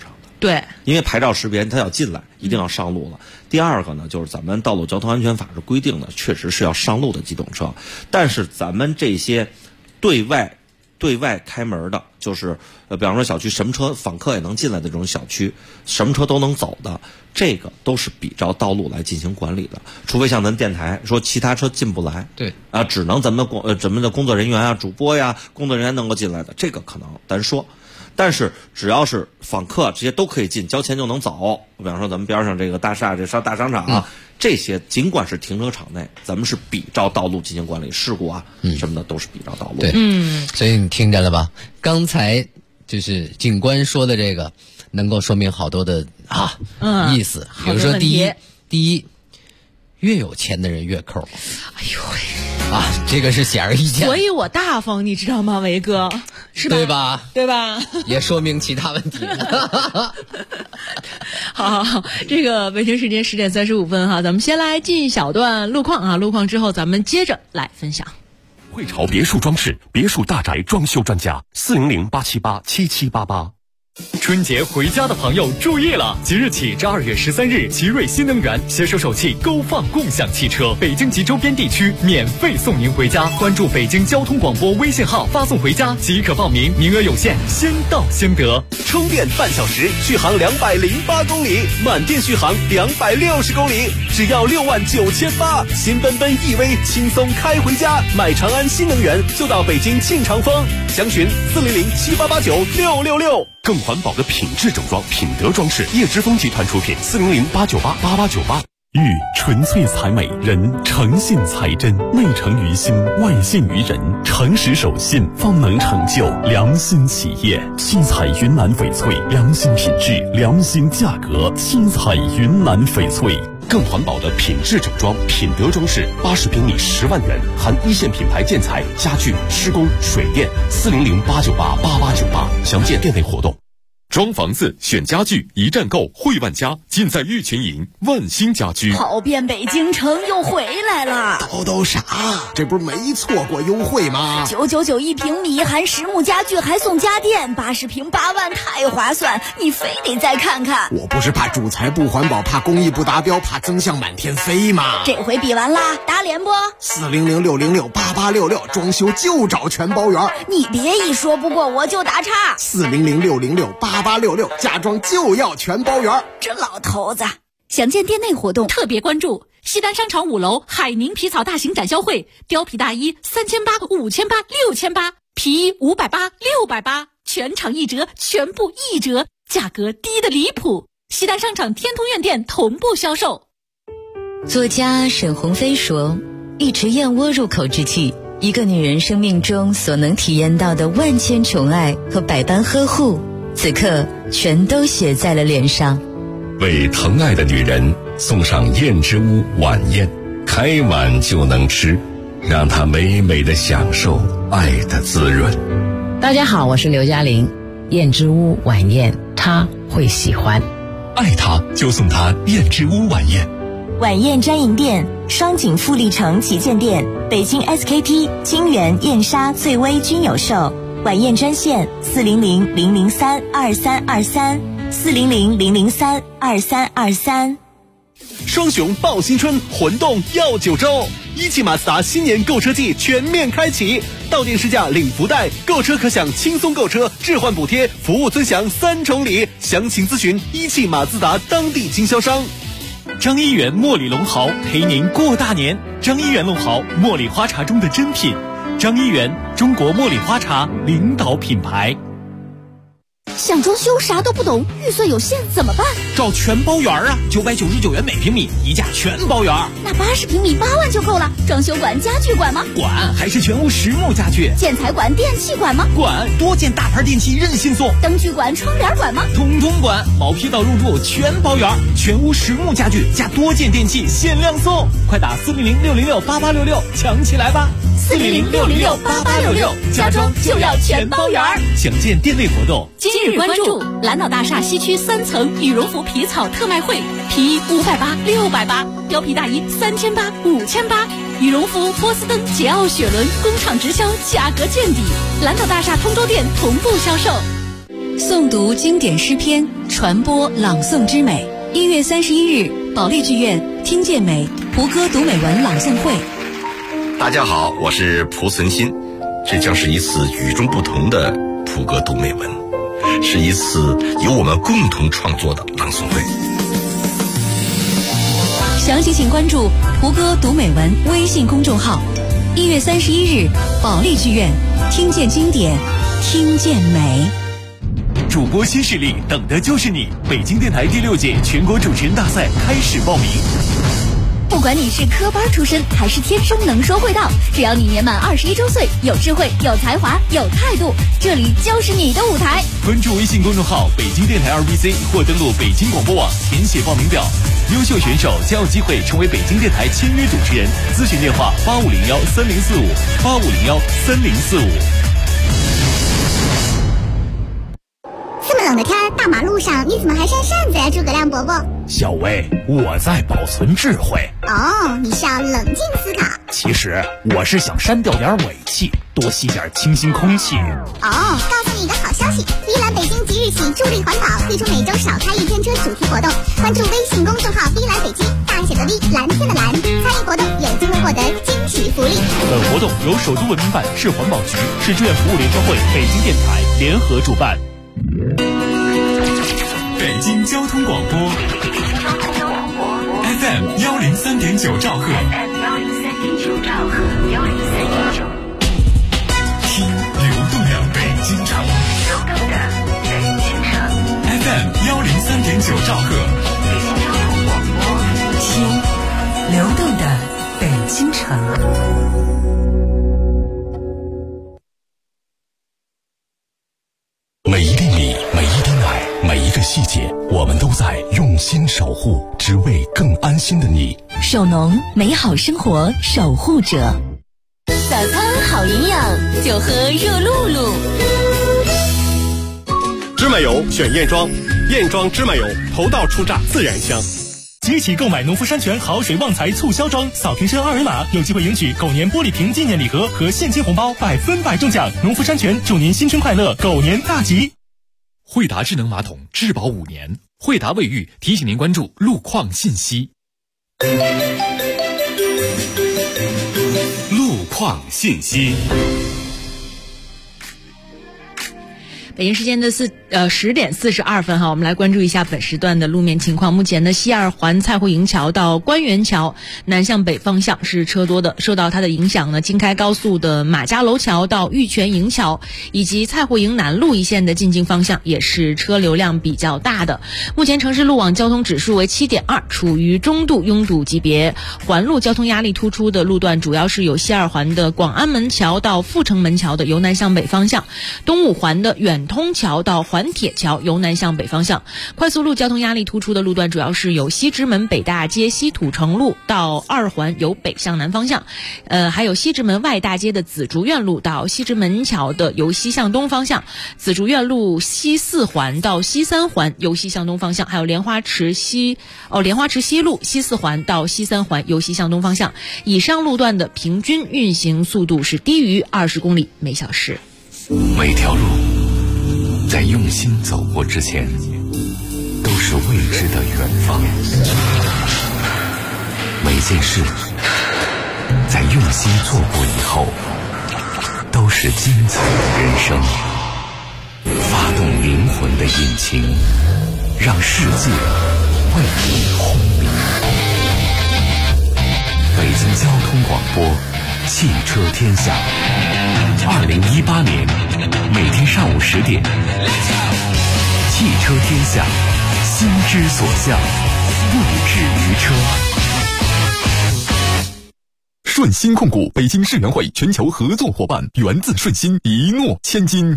对， 因为牌照识别它要进来，一定要上路了。第二个呢，就是咱们道路交通安全法是规定的，确实是要上路的机动车，但是咱们这些对外开门的，就是比方说小区什么车访客也能进来的这种小区，什么车都能走的，这个都是比照道路来进行管理的。除非像咱电台说其他车进不来， 对啊，只能咱们的工作人员啊、主播呀、工作人员能够进来的，这个可能单说。但是只要是访客这些都可以进，交钱就能走。比方说咱们边上这个大厦、大商场这些尽管是停车场内，咱们是比照道路进行管理，事故啊什么的都是比照道路。 对，所以你听着了吧？刚才就是警官说的这个，能够说明好多的意思。比如说第一，越有钱的人越抠。 哎呦喂！ 这个是显而易见。 所以我大方，你知道吗，维哥？是吧？ 对吧？ 对吧？ 也说明其他问题。 好，这个北京时间10点35分哈，咱们先来进一小段路况啊，路况之后咱们接着来分享。 汇潮别墅装饰别墅大宅装修专家400-878-7788。春节回家的朋友注意了，即日起至2月13日，奇瑞新能源携手首汽勾放共享汽车，北京及周边地区免费送您回家。关注北京交通广播微信号，发送回家即可报名，名额有限，先到先得。 充电半小时，续航208公里，满电续航260公里，只要69800，新奔奔 EV 轻松开回家。买长安新能源就到北京庆长丰，详询400-7889-666。 更环保的品质整装，品德装饰，叶之峰集团出品，400-898-8898。玉纯粹才美，人诚信才真，内诚于心，外信于人，诚实守信，方能成就良心企业。七彩云南翡翠，良心品质，良心价格，七彩云南翡翠。更环保的品质整装，品德装饰，80平米10万元，含一线品牌建材、家具、施工、水电。400-898-8898，详见店内活动。装房子选家具，一站购汇万家，尽在玉群营万兴家居。 跑遍北京城又回来了， 都啥？这不是没错过优惠吗 ？999一平米，含实木家具还送家电，80平8万，太划算！你非得再看看。 我不是怕主材不环保，怕工艺不达标，怕增项满天飞吗？ 这回比完啦，打脸不 ？400-606-8866，装修就找全包圆。 你别一说不过我就打岔。 400-606-8866，家装就要全包圆。 这老头子。详见店内活动， 特别关注西单商场5楼海宁皮草大型展销会，貂皮大衣3800、5800、6800，皮衣580、680，全场1折，全部1折，价格低得离谱。西单商场天通苑店同步销售。 作家沈鸿飞说，一池燕窝入口之际，一个女人生命中所能体验到的万千宠爱和百般呵护，此刻全都写在了脸上。 为疼爱的女人送上燕之屋晚宴，开碗就能吃，让她美美的享受爱的滋润。 大家好，我是刘嘉玲，燕之屋晚宴她会喜欢。 爱她就送她燕之屋晚宴。 晚宴专营店：双井富力城旗舰店、北京 SKP、金源、燕莎、翠微均有售。晚宴专线400-003-2323，400-003-2323。 双雄报新春，魂动耀9州。一汽马自达新年购车季全面开启，到店试驾领福袋，购车可享轻松购车、置换补贴、服务尊享3重礼。详情咨询一汽马自达当地经销商。 张一元茉莉龙毫陪您过大年。张一元龙毫，茉莉花茶中的珍品。张一元，中国茉莉花茶领导品牌。 想装修啥都不懂，预算有限怎么办？ 找全包圆啊，999元每平米，一价全包圆。 那80平米8万就够了。装修管、家具管吗？ 管，还是全屋实木家具。 建材管、电器管吗？ 管，多件大牌电器任性送。 灯具管、窗帘管吗？ 统统管，毛坯到入住全包圆，全屋实木家具加多件电器限量送，快打400-606-8866抢起来吧 ！400-606-8866，家装就要全包圆。 详见店内活动。 今日关注蓝岛大厦西区3层羽绒服皮草特卖会，皮衣580、680，貂皮大衣3800、5800，羽绒服、波司登、捷奥雪伦工厂直销，价格见底。蓝岛大厦通州店同步销售。 诵读经典诗篇， 传播朗诵之美。1月31日，保利剧院听见美胡歌读美文朗诵会。 大家好，我是蒲存昕，这将是一次与众不同的蒲歌读美文，是一次由我们共同创作的朗诵会。 详情请关注胡歌读美文微信公众号。1月31日，保利剧院听见经典，听见美。 主播新势力，等的就是你！北京电台第6届全国主持人大赛开始报名。 不管你是科班出身还是天生能说会道，只要你年满21周岁，有智慧、有才华、有态度，这里就是你的舞台。 关注微信公众号北京电台2BC 或登录北京广播网填写报名表，优秀选手将有机会成为北京电台签约主持人。咨询电话8501304585013045。 这么冷的天，大马路上你怎么还扇扇子呀，诸葛亮伯伯？ 小薇，我在保存智慧。 哦，你是要冷静思考。 其实我是想删掉点尾气，多吸点清新空气。 哦，告诉你一个好消息，依兰北京即日起助力环保，推出每周少开1天车主题活动。关注微信公众号依兰北京，大写的 V， 蓝天的蓝，参与活动有机会获得惊喜福利。 本活动由首都文明办、市环保局、市志愿服务联欢会、北京电台联合主办。 北京交通广播 FM 103.9兆赫，听流动的北京城，FM 103.9兆赫， 听流动的北京城。 每一粒米，每一滴奶，每一个细节，我们都在用心守护，只为更安心的你。 手农，美好生活守护者。 早餐好营养，就喝热露露。 芝麻油选燕庄，燕庄芝麻油头道出榨，自然香。 即起购买农夫山泉好水旺财促销装，扫瓶身2维码，有机会赢取狗年玻璃瓶纪念礼盒和现金红包，100%中奖。农夫山泉祝您新春快乐，狗年大吉。 惠达智能马桶质保5年，惠达卫浴提醒您关注路况信息。路况信息。 北京时间的10点42分哈，我们来关注一下本时段的路面情况。目前呢，西二环蔡慧营桥到官园桥南向北方向是车多的，受到它的影响呢，京开高速的马家楼桥到玉泉营桥以及蔡慧营南路一线的进京方向也是车流量比较大的。目前城市路网交通指数为7.2，处于中度拥堵级别。环路交通压力突出的路段主要是有西二环的广安门桥到阜成门桥的由南向北方向，东五环的远通桥到环铁桥由南向北方向。快速路交通压力突出的路段主要是有西直门北大街西土城路到2环由北向南方向，还有西直门外大街的紫竹院路到西直门桥的由西向东方向，紫竹院路西4环到西3环由西向东方向，还有莲花池西路西4环到西3环由西向东方向。以上路段的平均运行速度是低于20公里每小时。 每条路在用心走过之前，都是未知的远方。每件事在用心做过以后，都是精彩的人生。发动灵魂的引擎，让世界为你轰鸣。北京交通广播，汽车天下。2018年每天上午10点，汽车天下，心之所向，不止于车。 顺鑫控股北京世园会全球合作伙伴，源自顺鑫，一诺千金。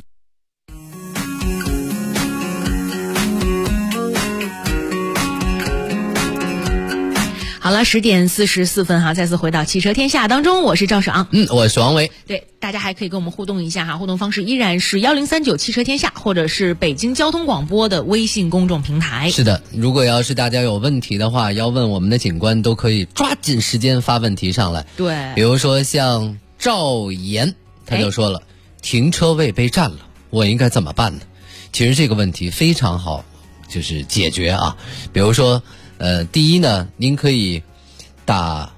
好了，10点44分哈，再次回到汽车天下当中，我是赵爽， 我是王维。 对，大家还可以跟我们互动一下哈，互动方式依然是1039汽车天下，或者是北京交通广播的微信公众平台。 是的，如果要是大家有问题的话，要问我们的警官，都可以抓紧时间发问题上来。 对， 比如说像赵岩，他就说了，停车位被占了，我应该怎么办呢？其实这个问题非常好就是解决啊。比如说，第一呢，您可以打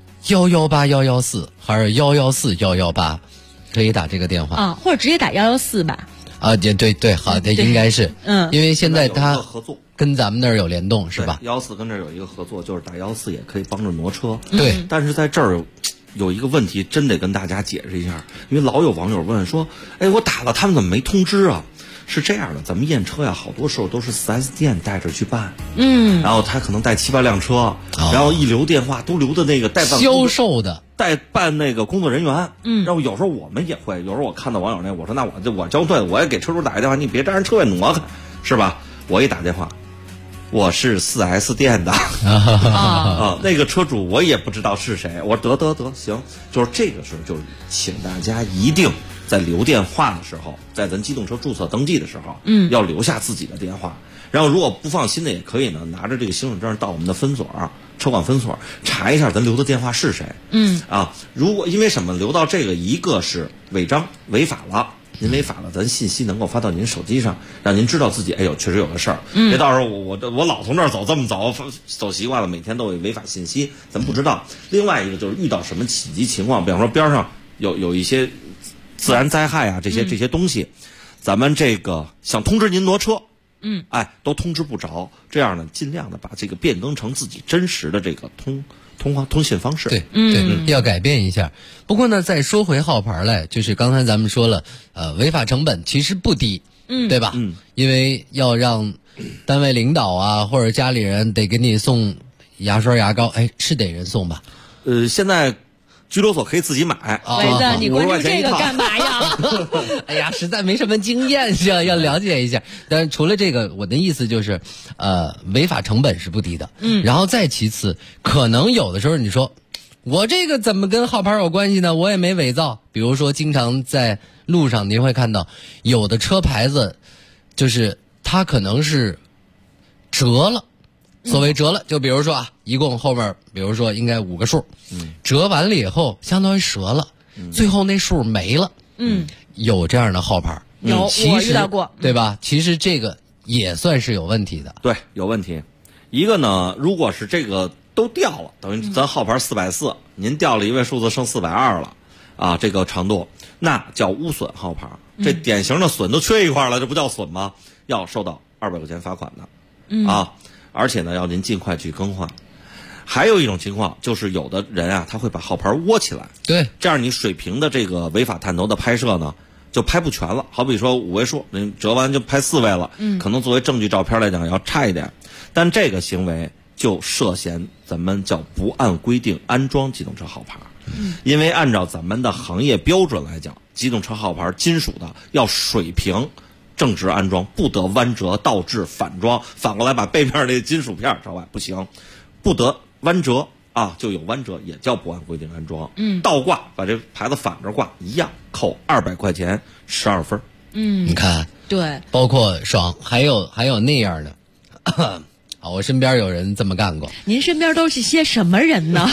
118-114还是114-118，可以打这个电话啊，或者直接打114吧。 啊，对，好的，应该是，因为现在它合作跟咱们那儿有联动，是吧 ？114跟这儿有一个合作，就是打114也可以帮着挪车。 对， 但是在这儿有一个问题，真得跟大家解释一下，因为老有网友问说，哎，我打了，他们怎么没通知啊？是这样的，咱们验车呀，好多时候都是4S店带着去办，然后他可能带7-8辆车，然后一留电话都留的那个代办销售的代办那个工作人员，然后有时候我们也会，有时候我看到网友那，我说那我交对，我也给车主打个电话，你别让人车位挪开，是吧？我一打电话，我是4S 店的啊，那个车主我也不知道是谁，我说得行，就是这个时候就是请大家一定在留电话的时候，在咱机动车注册登记的时候，要留下自己的电话。然后如果不放心的也可以呢，拿着这个行驶证到我们的分所车管分所查一下咱留的电话是谁。如果因为什么留到这个，一个是违章违法了。您违法了，咱信息能够发到您手机上，让您知道自己确实有个事儿。别到时候我老从这儿走这么走习惯了，每天都有违法信息，咱不知道。另外一个就是遇到什么紧急情况，比方说边上有一些自然灾害啊，这些东西，咱们这个想通知您挪车，都通知不着，这样呢，尽量的把这个变更成自己真实的这个通信方式。 对，要改变一下。不过呢，再说回号牌来，就是刚才咱们说了，违法成本其实不低，对吧？因为要让单位领导啊或者家里人得给你送牙刷牙膏，是得人送吧？ 现在拘留所可以自己买。 伟子，你关注这个干嘛呀？ 哎呀，实在没什么经验，要了解一下。但是除了这个，我的意思就是，违法成本是不低的。然后再其次，可能有的时候你说，我这个怎么跟号牌有关系呢？我也没伪造。比如说，经常在路上您会看到有的车牌子，就是它可能是折了。所谓折了，就比如说啊，一共后面比如说应该5个数，折完了以后相当于折了，最后那数没了。有这样的号牌， 我遇到过， 对吧？其实这个也算是有问题的。 对，有问题。一个呢，如果是这个都掉了，等于咱号牌440，您掉了一位数字剩420了啊，这个长度，那叫污损号牌。这典型的损都缺一块了，这不叫损吗？要受到200块钱罚款的。啊。而且呢，要您尽快去更换。还有一种情况就是有的人啊，他会把号牌窝起来， 对， 这样你水平的这个违法探头的拍摄呢，就拍不全了。好比说5位数，您折完就拍4位了，可能作为证据照片来讲要差一点，但这个行为就涉嫌咱们叫不按规定安装机动车号牌。因为按照咱们的行业标准来讲，机动车号牌金属的要水平。正直安装，不得弯折、倒置、反装，反过来把背面那金属片朝外不行，不得弯折啊，就有弯折也叫不按规定安装。倒挂把这牌子反着挂一样，扣200块钱12分。 你看， 对， 包括爽，还有那样的。啊，我身边有人这么干过。 您身边都是些什么人呢？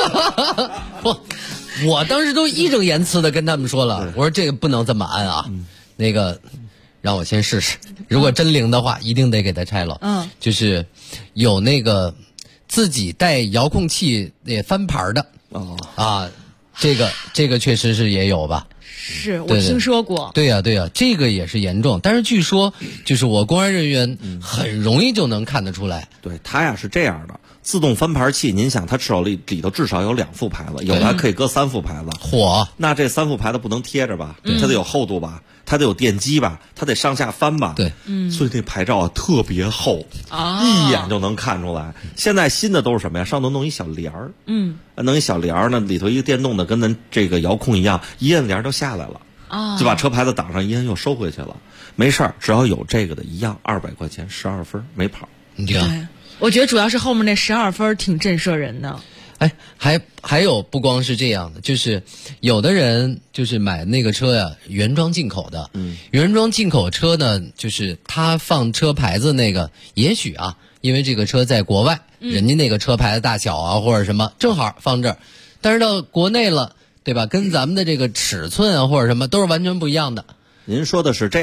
我当时都义正言辞的跟他们说了，我说这个不能这么安啊，那个。让我先试试，如果真灵的话，一定得给它拆了。就是有那个自己带遥控器也翻牌的。这个确实是也有吧？ 是我听说过。 对呀，这个也是严重，但是据说就是我公安人员很容易就能看得出来。 对，它呀是这样的。自动翻牌器，您想它手里头至少有2副牌子，有的还可以搁3副牌子。那这3副牌子不能贴着吧？它得有厚度吧？它得有电机吧？它得上下翻吧？ 对， 所以那牌照啊特别厚，一眼就能看出来。现在新的都是什么呀？上头弄一小帘儿，弄一小帘儿呢，里头一个电动的，跟咱这个遥控一样，一摁帘儿就下来了，就把车牌子挡上，一摁又收回去了。没事儿，只要有这个的，一样200块钱12分没跑。 对。 我觉得主要是后面那12分挺震慑人的。 还有不光是这样的，就是有的人就是买那个车呀，原装进口的。原装进口车呢，就是他放车牌子那个，也许啊，因为这个车在国外，人家那个车牌的大小啊或者什么正好放这儿，但是到国内了，对吧？跟咱们的这个尺寸啊或者什么都是完全不一样的。 您说的是这样，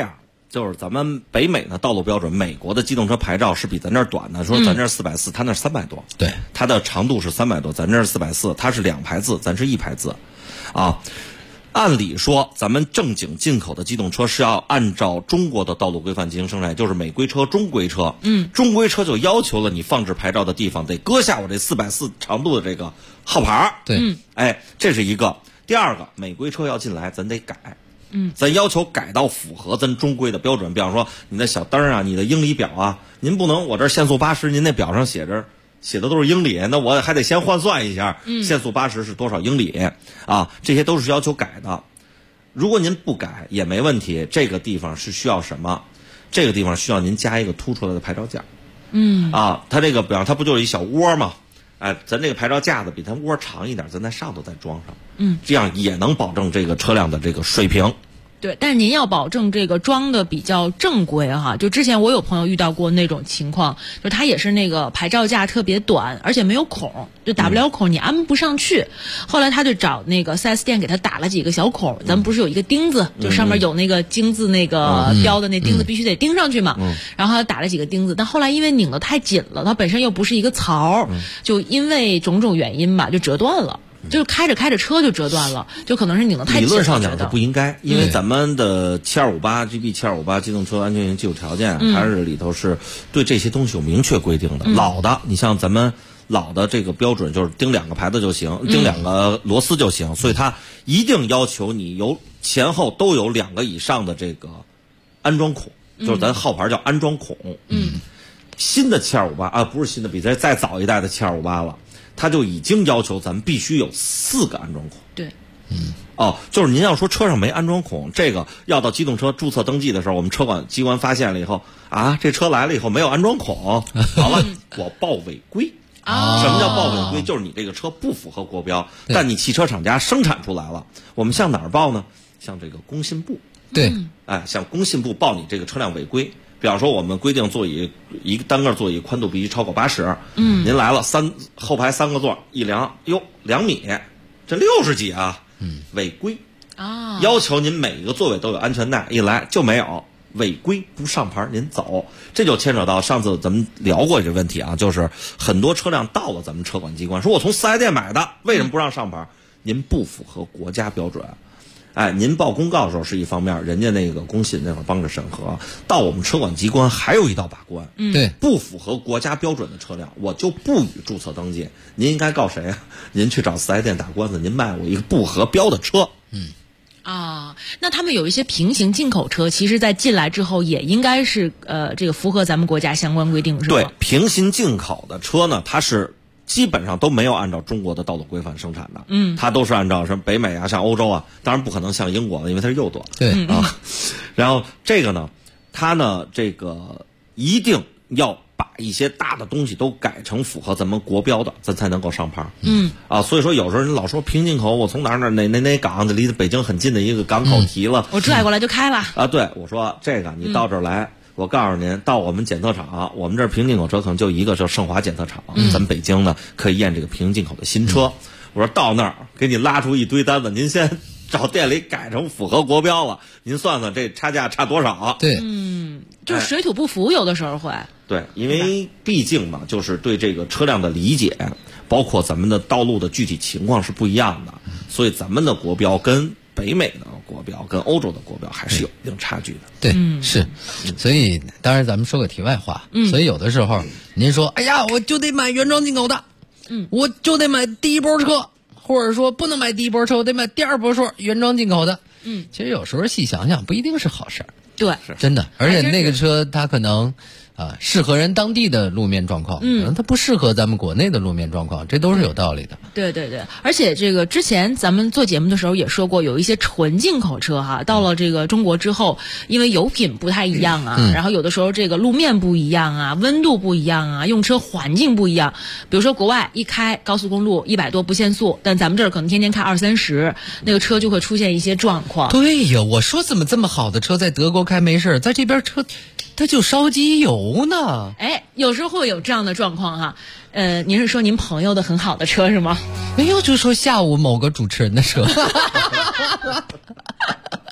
就是咱们北美呢道路标准，美国的机动车牌照是比咱这儿短的，说咱这儿440，他那300多， 对， 它的长度是300多，咱这儿440，它是2排字，咱是1排字，啊。按理说，咱们正经进口的机动车是要按照中国的道路规范进行生产，就是美规车、中规车。中规车就要求了你放置牌照的地方得搁下我这440长度的这个号牌。 对， 这是一个。第二个，美规车要进来，咱得改。咱要求改到符合咱中规的标准，比方说你的小灯啊，你的英里表啊，您不能我这限速80，您那表上写的都是英里，那我还得先换算一下，限速80是多少英里啊？这些都是要求改的。如果您不改也没问题，这个地方是需要什么？这个地方需要您加一个凸出来的牌照架。它这个比方它不就是一小窝吗？咱这个牌照架子比它窝长一点，咱在上头再装上。这样也能保证这个车辆的这个水平。 对，但是您要保证这个装的比较正规哈。就之前我有朋友遇到过那种情况，就他也是那个牌照架特别短，而且没有孔，就打不了孔，你安不上去。后来他就找那个 4S 店给他打了几个小孔，咱们不是有一个钉子，就上面有那个京字那个标的那钉子必须得钉上去嘛。然后他打了几个钉子，但后来因为拧得太紧了，它本身又不是一个槽，就因为种种原因吧，就折断了。就是开着车就折断了，就可能是拧得太紧了。 理论上讲是不应该，因为咱们的7258 GB 7258机动车安全性基础条件，它是里头是对这些东西有明确规定的。老的，你像咱们老的这个标准就是钉2个牌子就行，钉2个螺丝就行，所以它一定要求你有前后都有2个以上的这个安装孔，就是咱号牌叫安装孔。新的7258啊，不是新的，比这再早一代的7258了。他就已经要求咱们必须有4个安装孔。 对， 就是您要说车上没安装孔，这个要到机动车注册登记的时候，我们车管机关发现了以后啊，这车来了以后没有安装孔，好了，我报违规。什么叫报违规？就是你这个车不符合国标，但你汽车厂家生产出来了，我们向哪儿报呢？向这个工信部。 对， 向工信部报你这个车辆违规。比方说，我们规定座椅一个单个座椅宽度必须超过80。您来了后排3个座，一量，2米，这60几啊，违规啊！ 要求您每一个座位都有安全带，一来就没有，违规不上牌，您走。这就牵扯到上次咱们聊过这个问题啊，就是很多车辆到了咱们车管机关，说我从4S店买的，为什么不让上牌？您不符合国家标准。您报公告的时候是一方面，人家那个工信那会儿帮着审核，到我们车管机关还有一道把关。 对， 不符合国家标准的车辆，我就不予注册登记。您应该告谁啊？您去找4S店打官司，您卖我一个不合标的车。 那他们有一些平行进口车，其实在进来之后也应该是这个符合咱们国家相关规定，是吧？ 对，平行进口的车呢，它是基本上都没有按照中国的道路规范生产的，它都是按照什么北美啊、像欧洲啊，当然不可能像英国的，因为它是右舵。 对然后这个呢，它呢这个一定要把一些大的东西都改成符合咱们国标的，咱才能够上牌。所以说有时候人老说平行进口，我从哪港，离北京很近的一个港口提了， 我拽过来就开了。 对，我说这个你到这儿来。我告诉您，到我们检测厂，我们这儿平行进口车可能就一个，就是盛华检测厂。咱们北京呢可以验这个平行进口的新车。我说到那儿给你拉出一堆单子，您先找店里改成符合国标了，您算算这差价差多少？ 对， 就是水土不服，有的时候会。 对，因为毕竟嘛，就是对这个车辆的理解，包括咱们的道路的具体情况是不一样的，所以咱们的国标跟北美的国标跟欧洲的国标还是有一定差距的。 对，是，所以当然咱们说个题外话，所以有的时候您说，哎呀，我就得买原装进口的，我就得买第一波车，或者说不能买第一波车，我得买第二波车原装进口的。其实有时候细想想，不一定是好事儿。 对， 真的，而且那个车它可能适合人当地的路面状况，可能它不适合咱们国内的路面状况，这都是有道理的。 对对对，而且这个之前咱们做节目的时候也说过，有一些纯进口车哈，到了这个中国之后，因为油品不太一样啊，然后有的时候这个路面不一样啊，温度不一样啊，用车环境不一样。比如说国外一开高速公路100多不限速，但咱们这儿可能天天开20-30，那个车就会出现一些状况。 对呀，我说怎么这么好的车在德国开没事，在这边车它就烧机油呢？ 有时候会有这样的状况哈。您是说您朋友的很好的车是吗？ 没有，就说下午某个主持人的车。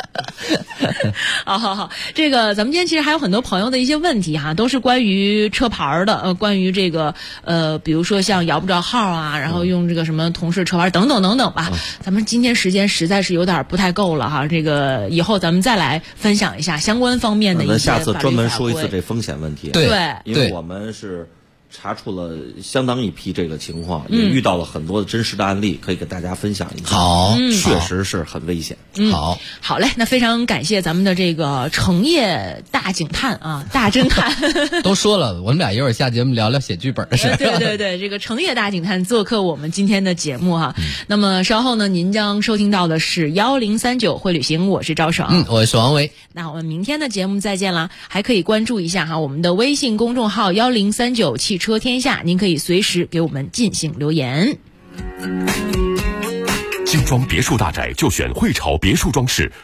好，这个咱们今天其实还有很多朋友的一些问题哈，都是关于车牌的，关于这个比如说像摇不着号啊，然后用这个什么同事车牌等等吧。咱们今天时间实在是有点不太够了哈，这个以后咱们再来分享一下相关方面的一些下次专门说一法规次这风险问题。 对， 因为我们是查出了相当一批这个情况，也遇到了很多的真实的案例，可以跟大家分享一下。 好， 确实是很危险。 好嘞，那非常感谢咱们的这个成业大警探啊，大侦探。 都说了，我们俩一会儿下节目聊聊写剧本的事。 对，这个成业大警探做客我们今天的节目哈。那么稍后呢，您将收听到的是1039会旅行，我是赵爽， 我是王维。 那我们明天的节目再见啦，还可以关注一下哈我们的微信公众号1039汽车天下，您可以随时给我们进行留言。 精装别墅大宅就选汇潮别墅装饰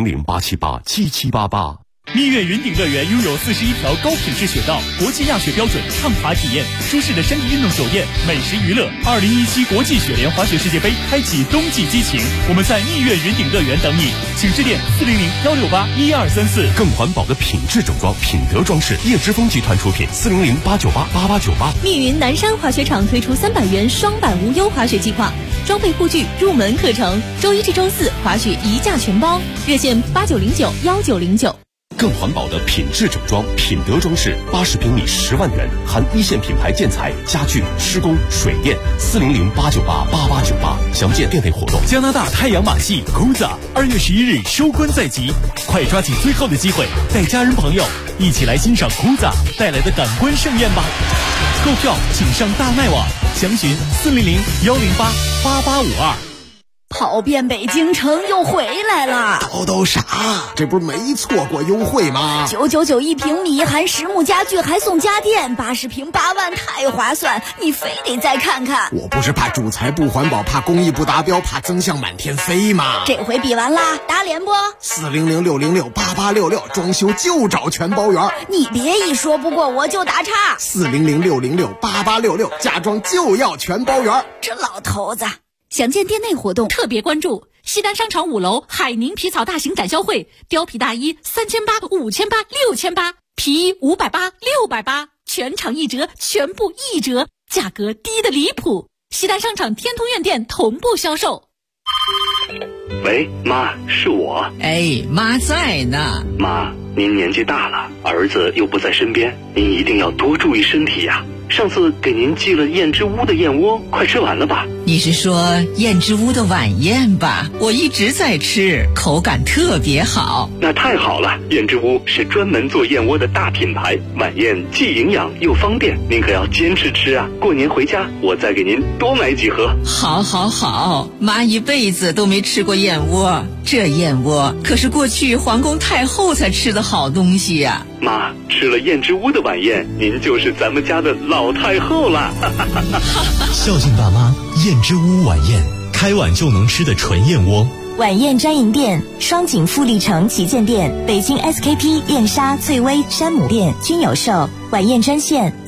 ，400-878-7788。 蜜月云顶乐园拥有41条高品质雪道，国际亚雪标准畅滑体验，舒适的山地运动酒店，美食娱乐。2017国际雪联滑雪世界杯开启冬季激情，我们在蜜月云顶乐园等你，请致电400-168-1234。 更环保的品质整装，品德装饰，叶之峰集团出品，400-898-8898。 密云南山滑雪场推出300元双板无忧滑雪计划，装备护具入门课程，周一至周四滑雪一价全包，热线8909-1909。 更环保的品质整装，品德装饰，80平米10万元，含一线品牌建材、家具、施工、水电，400-898-8898。详见店内活动。 加拿大太阳马戏 Cruza 2月11日收官在即，快抓紧最后的机会，带家人朋友一起来欣赏 Cruza 带来的感官盛宴吧。购票请上大麦网，详询400-108-8852。 跑遍北京城又回来了， 叨啥？这不是没错过优惠吗 ？999一平米，含实木家具还送家电，80平8万，太划算！你非得再看看。 我不是怕主材不环保，怕工艺不达标，怕增项满天飞吗？ 这回比完啦，打脸不 ？400-606-8866，装修就找全包圆。 你别一说不过我就打岔。 400-606-8866，家装就要全包圆。 这老头子。详见店内活动， 特别关注西单商场5楼海宁皮草大型展销会，貂皮大衣3800、5800、6800，皮衣580、680，全场一折，全部一折，价格低得离谱。西单商场天通苑店同步销售。 喂，妈，是我。 哎，妈在呢。 妈，您年纪大了，儿子又不在身边，您一定要多注意身体呀。上次给您寄了燕之屋的燕窝，快吃完了吧？ 你是说燕之屋的晚宴吧？我一直在吃，口感特别好。 那太好了，燕之屋是专门做燕窝的大品牌，晚宴既营养又方便，您可要坚持吃啊！过年回家我再给您多买几盒。 好，妈一辈子都没吃过燕窝，这燕窝可是过去皇宫太后才吃的好东西呀。 妈，吃了燕之屋的晚宴，您就是咱们家的老太后了。 孝敬爸妈，燕之屋晚宴，开碗就能吃的纯燕窝。 晚宴专营店：双井富力城旗舰店、北京 SKP 燕莎、翠微、山姆店均有售。晚宴专线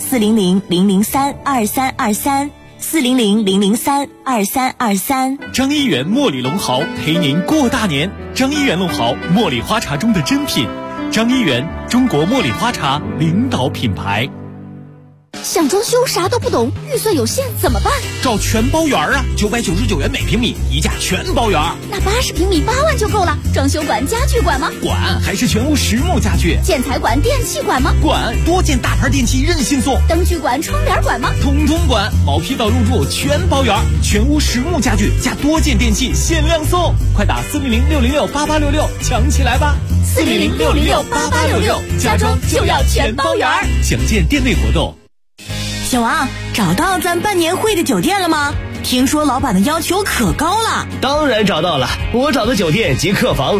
400-003-2323。400-003-2323。 张一元茉莉龙豪陪您过大年。张一元龙豪，茉莉花茶中的珍品。张一元，中国茉莉花茶领导品牌。 想装修啥都不懂，预算有限怎么办？ 找全包圆啊，999元每平米，一价全包圆。 那80平米8万就够了。装修管、家具管吗？ 管，还是全屋实木家具。 建材管、电器管吗？ 管，多件大牌电器任性送。 灯具管、窗帘管吗？ 统统管，毛坯到入住全包圆，全屋实木家具加多件电器限量送，快打400-606-8866抢起来吧 ！400-606-8866，家装就要全包圆。 详见店内活动。 小王，找到咱办年会的酒店了吗？听说老板的要求可高了。 当然找到了，我找的酒店及客房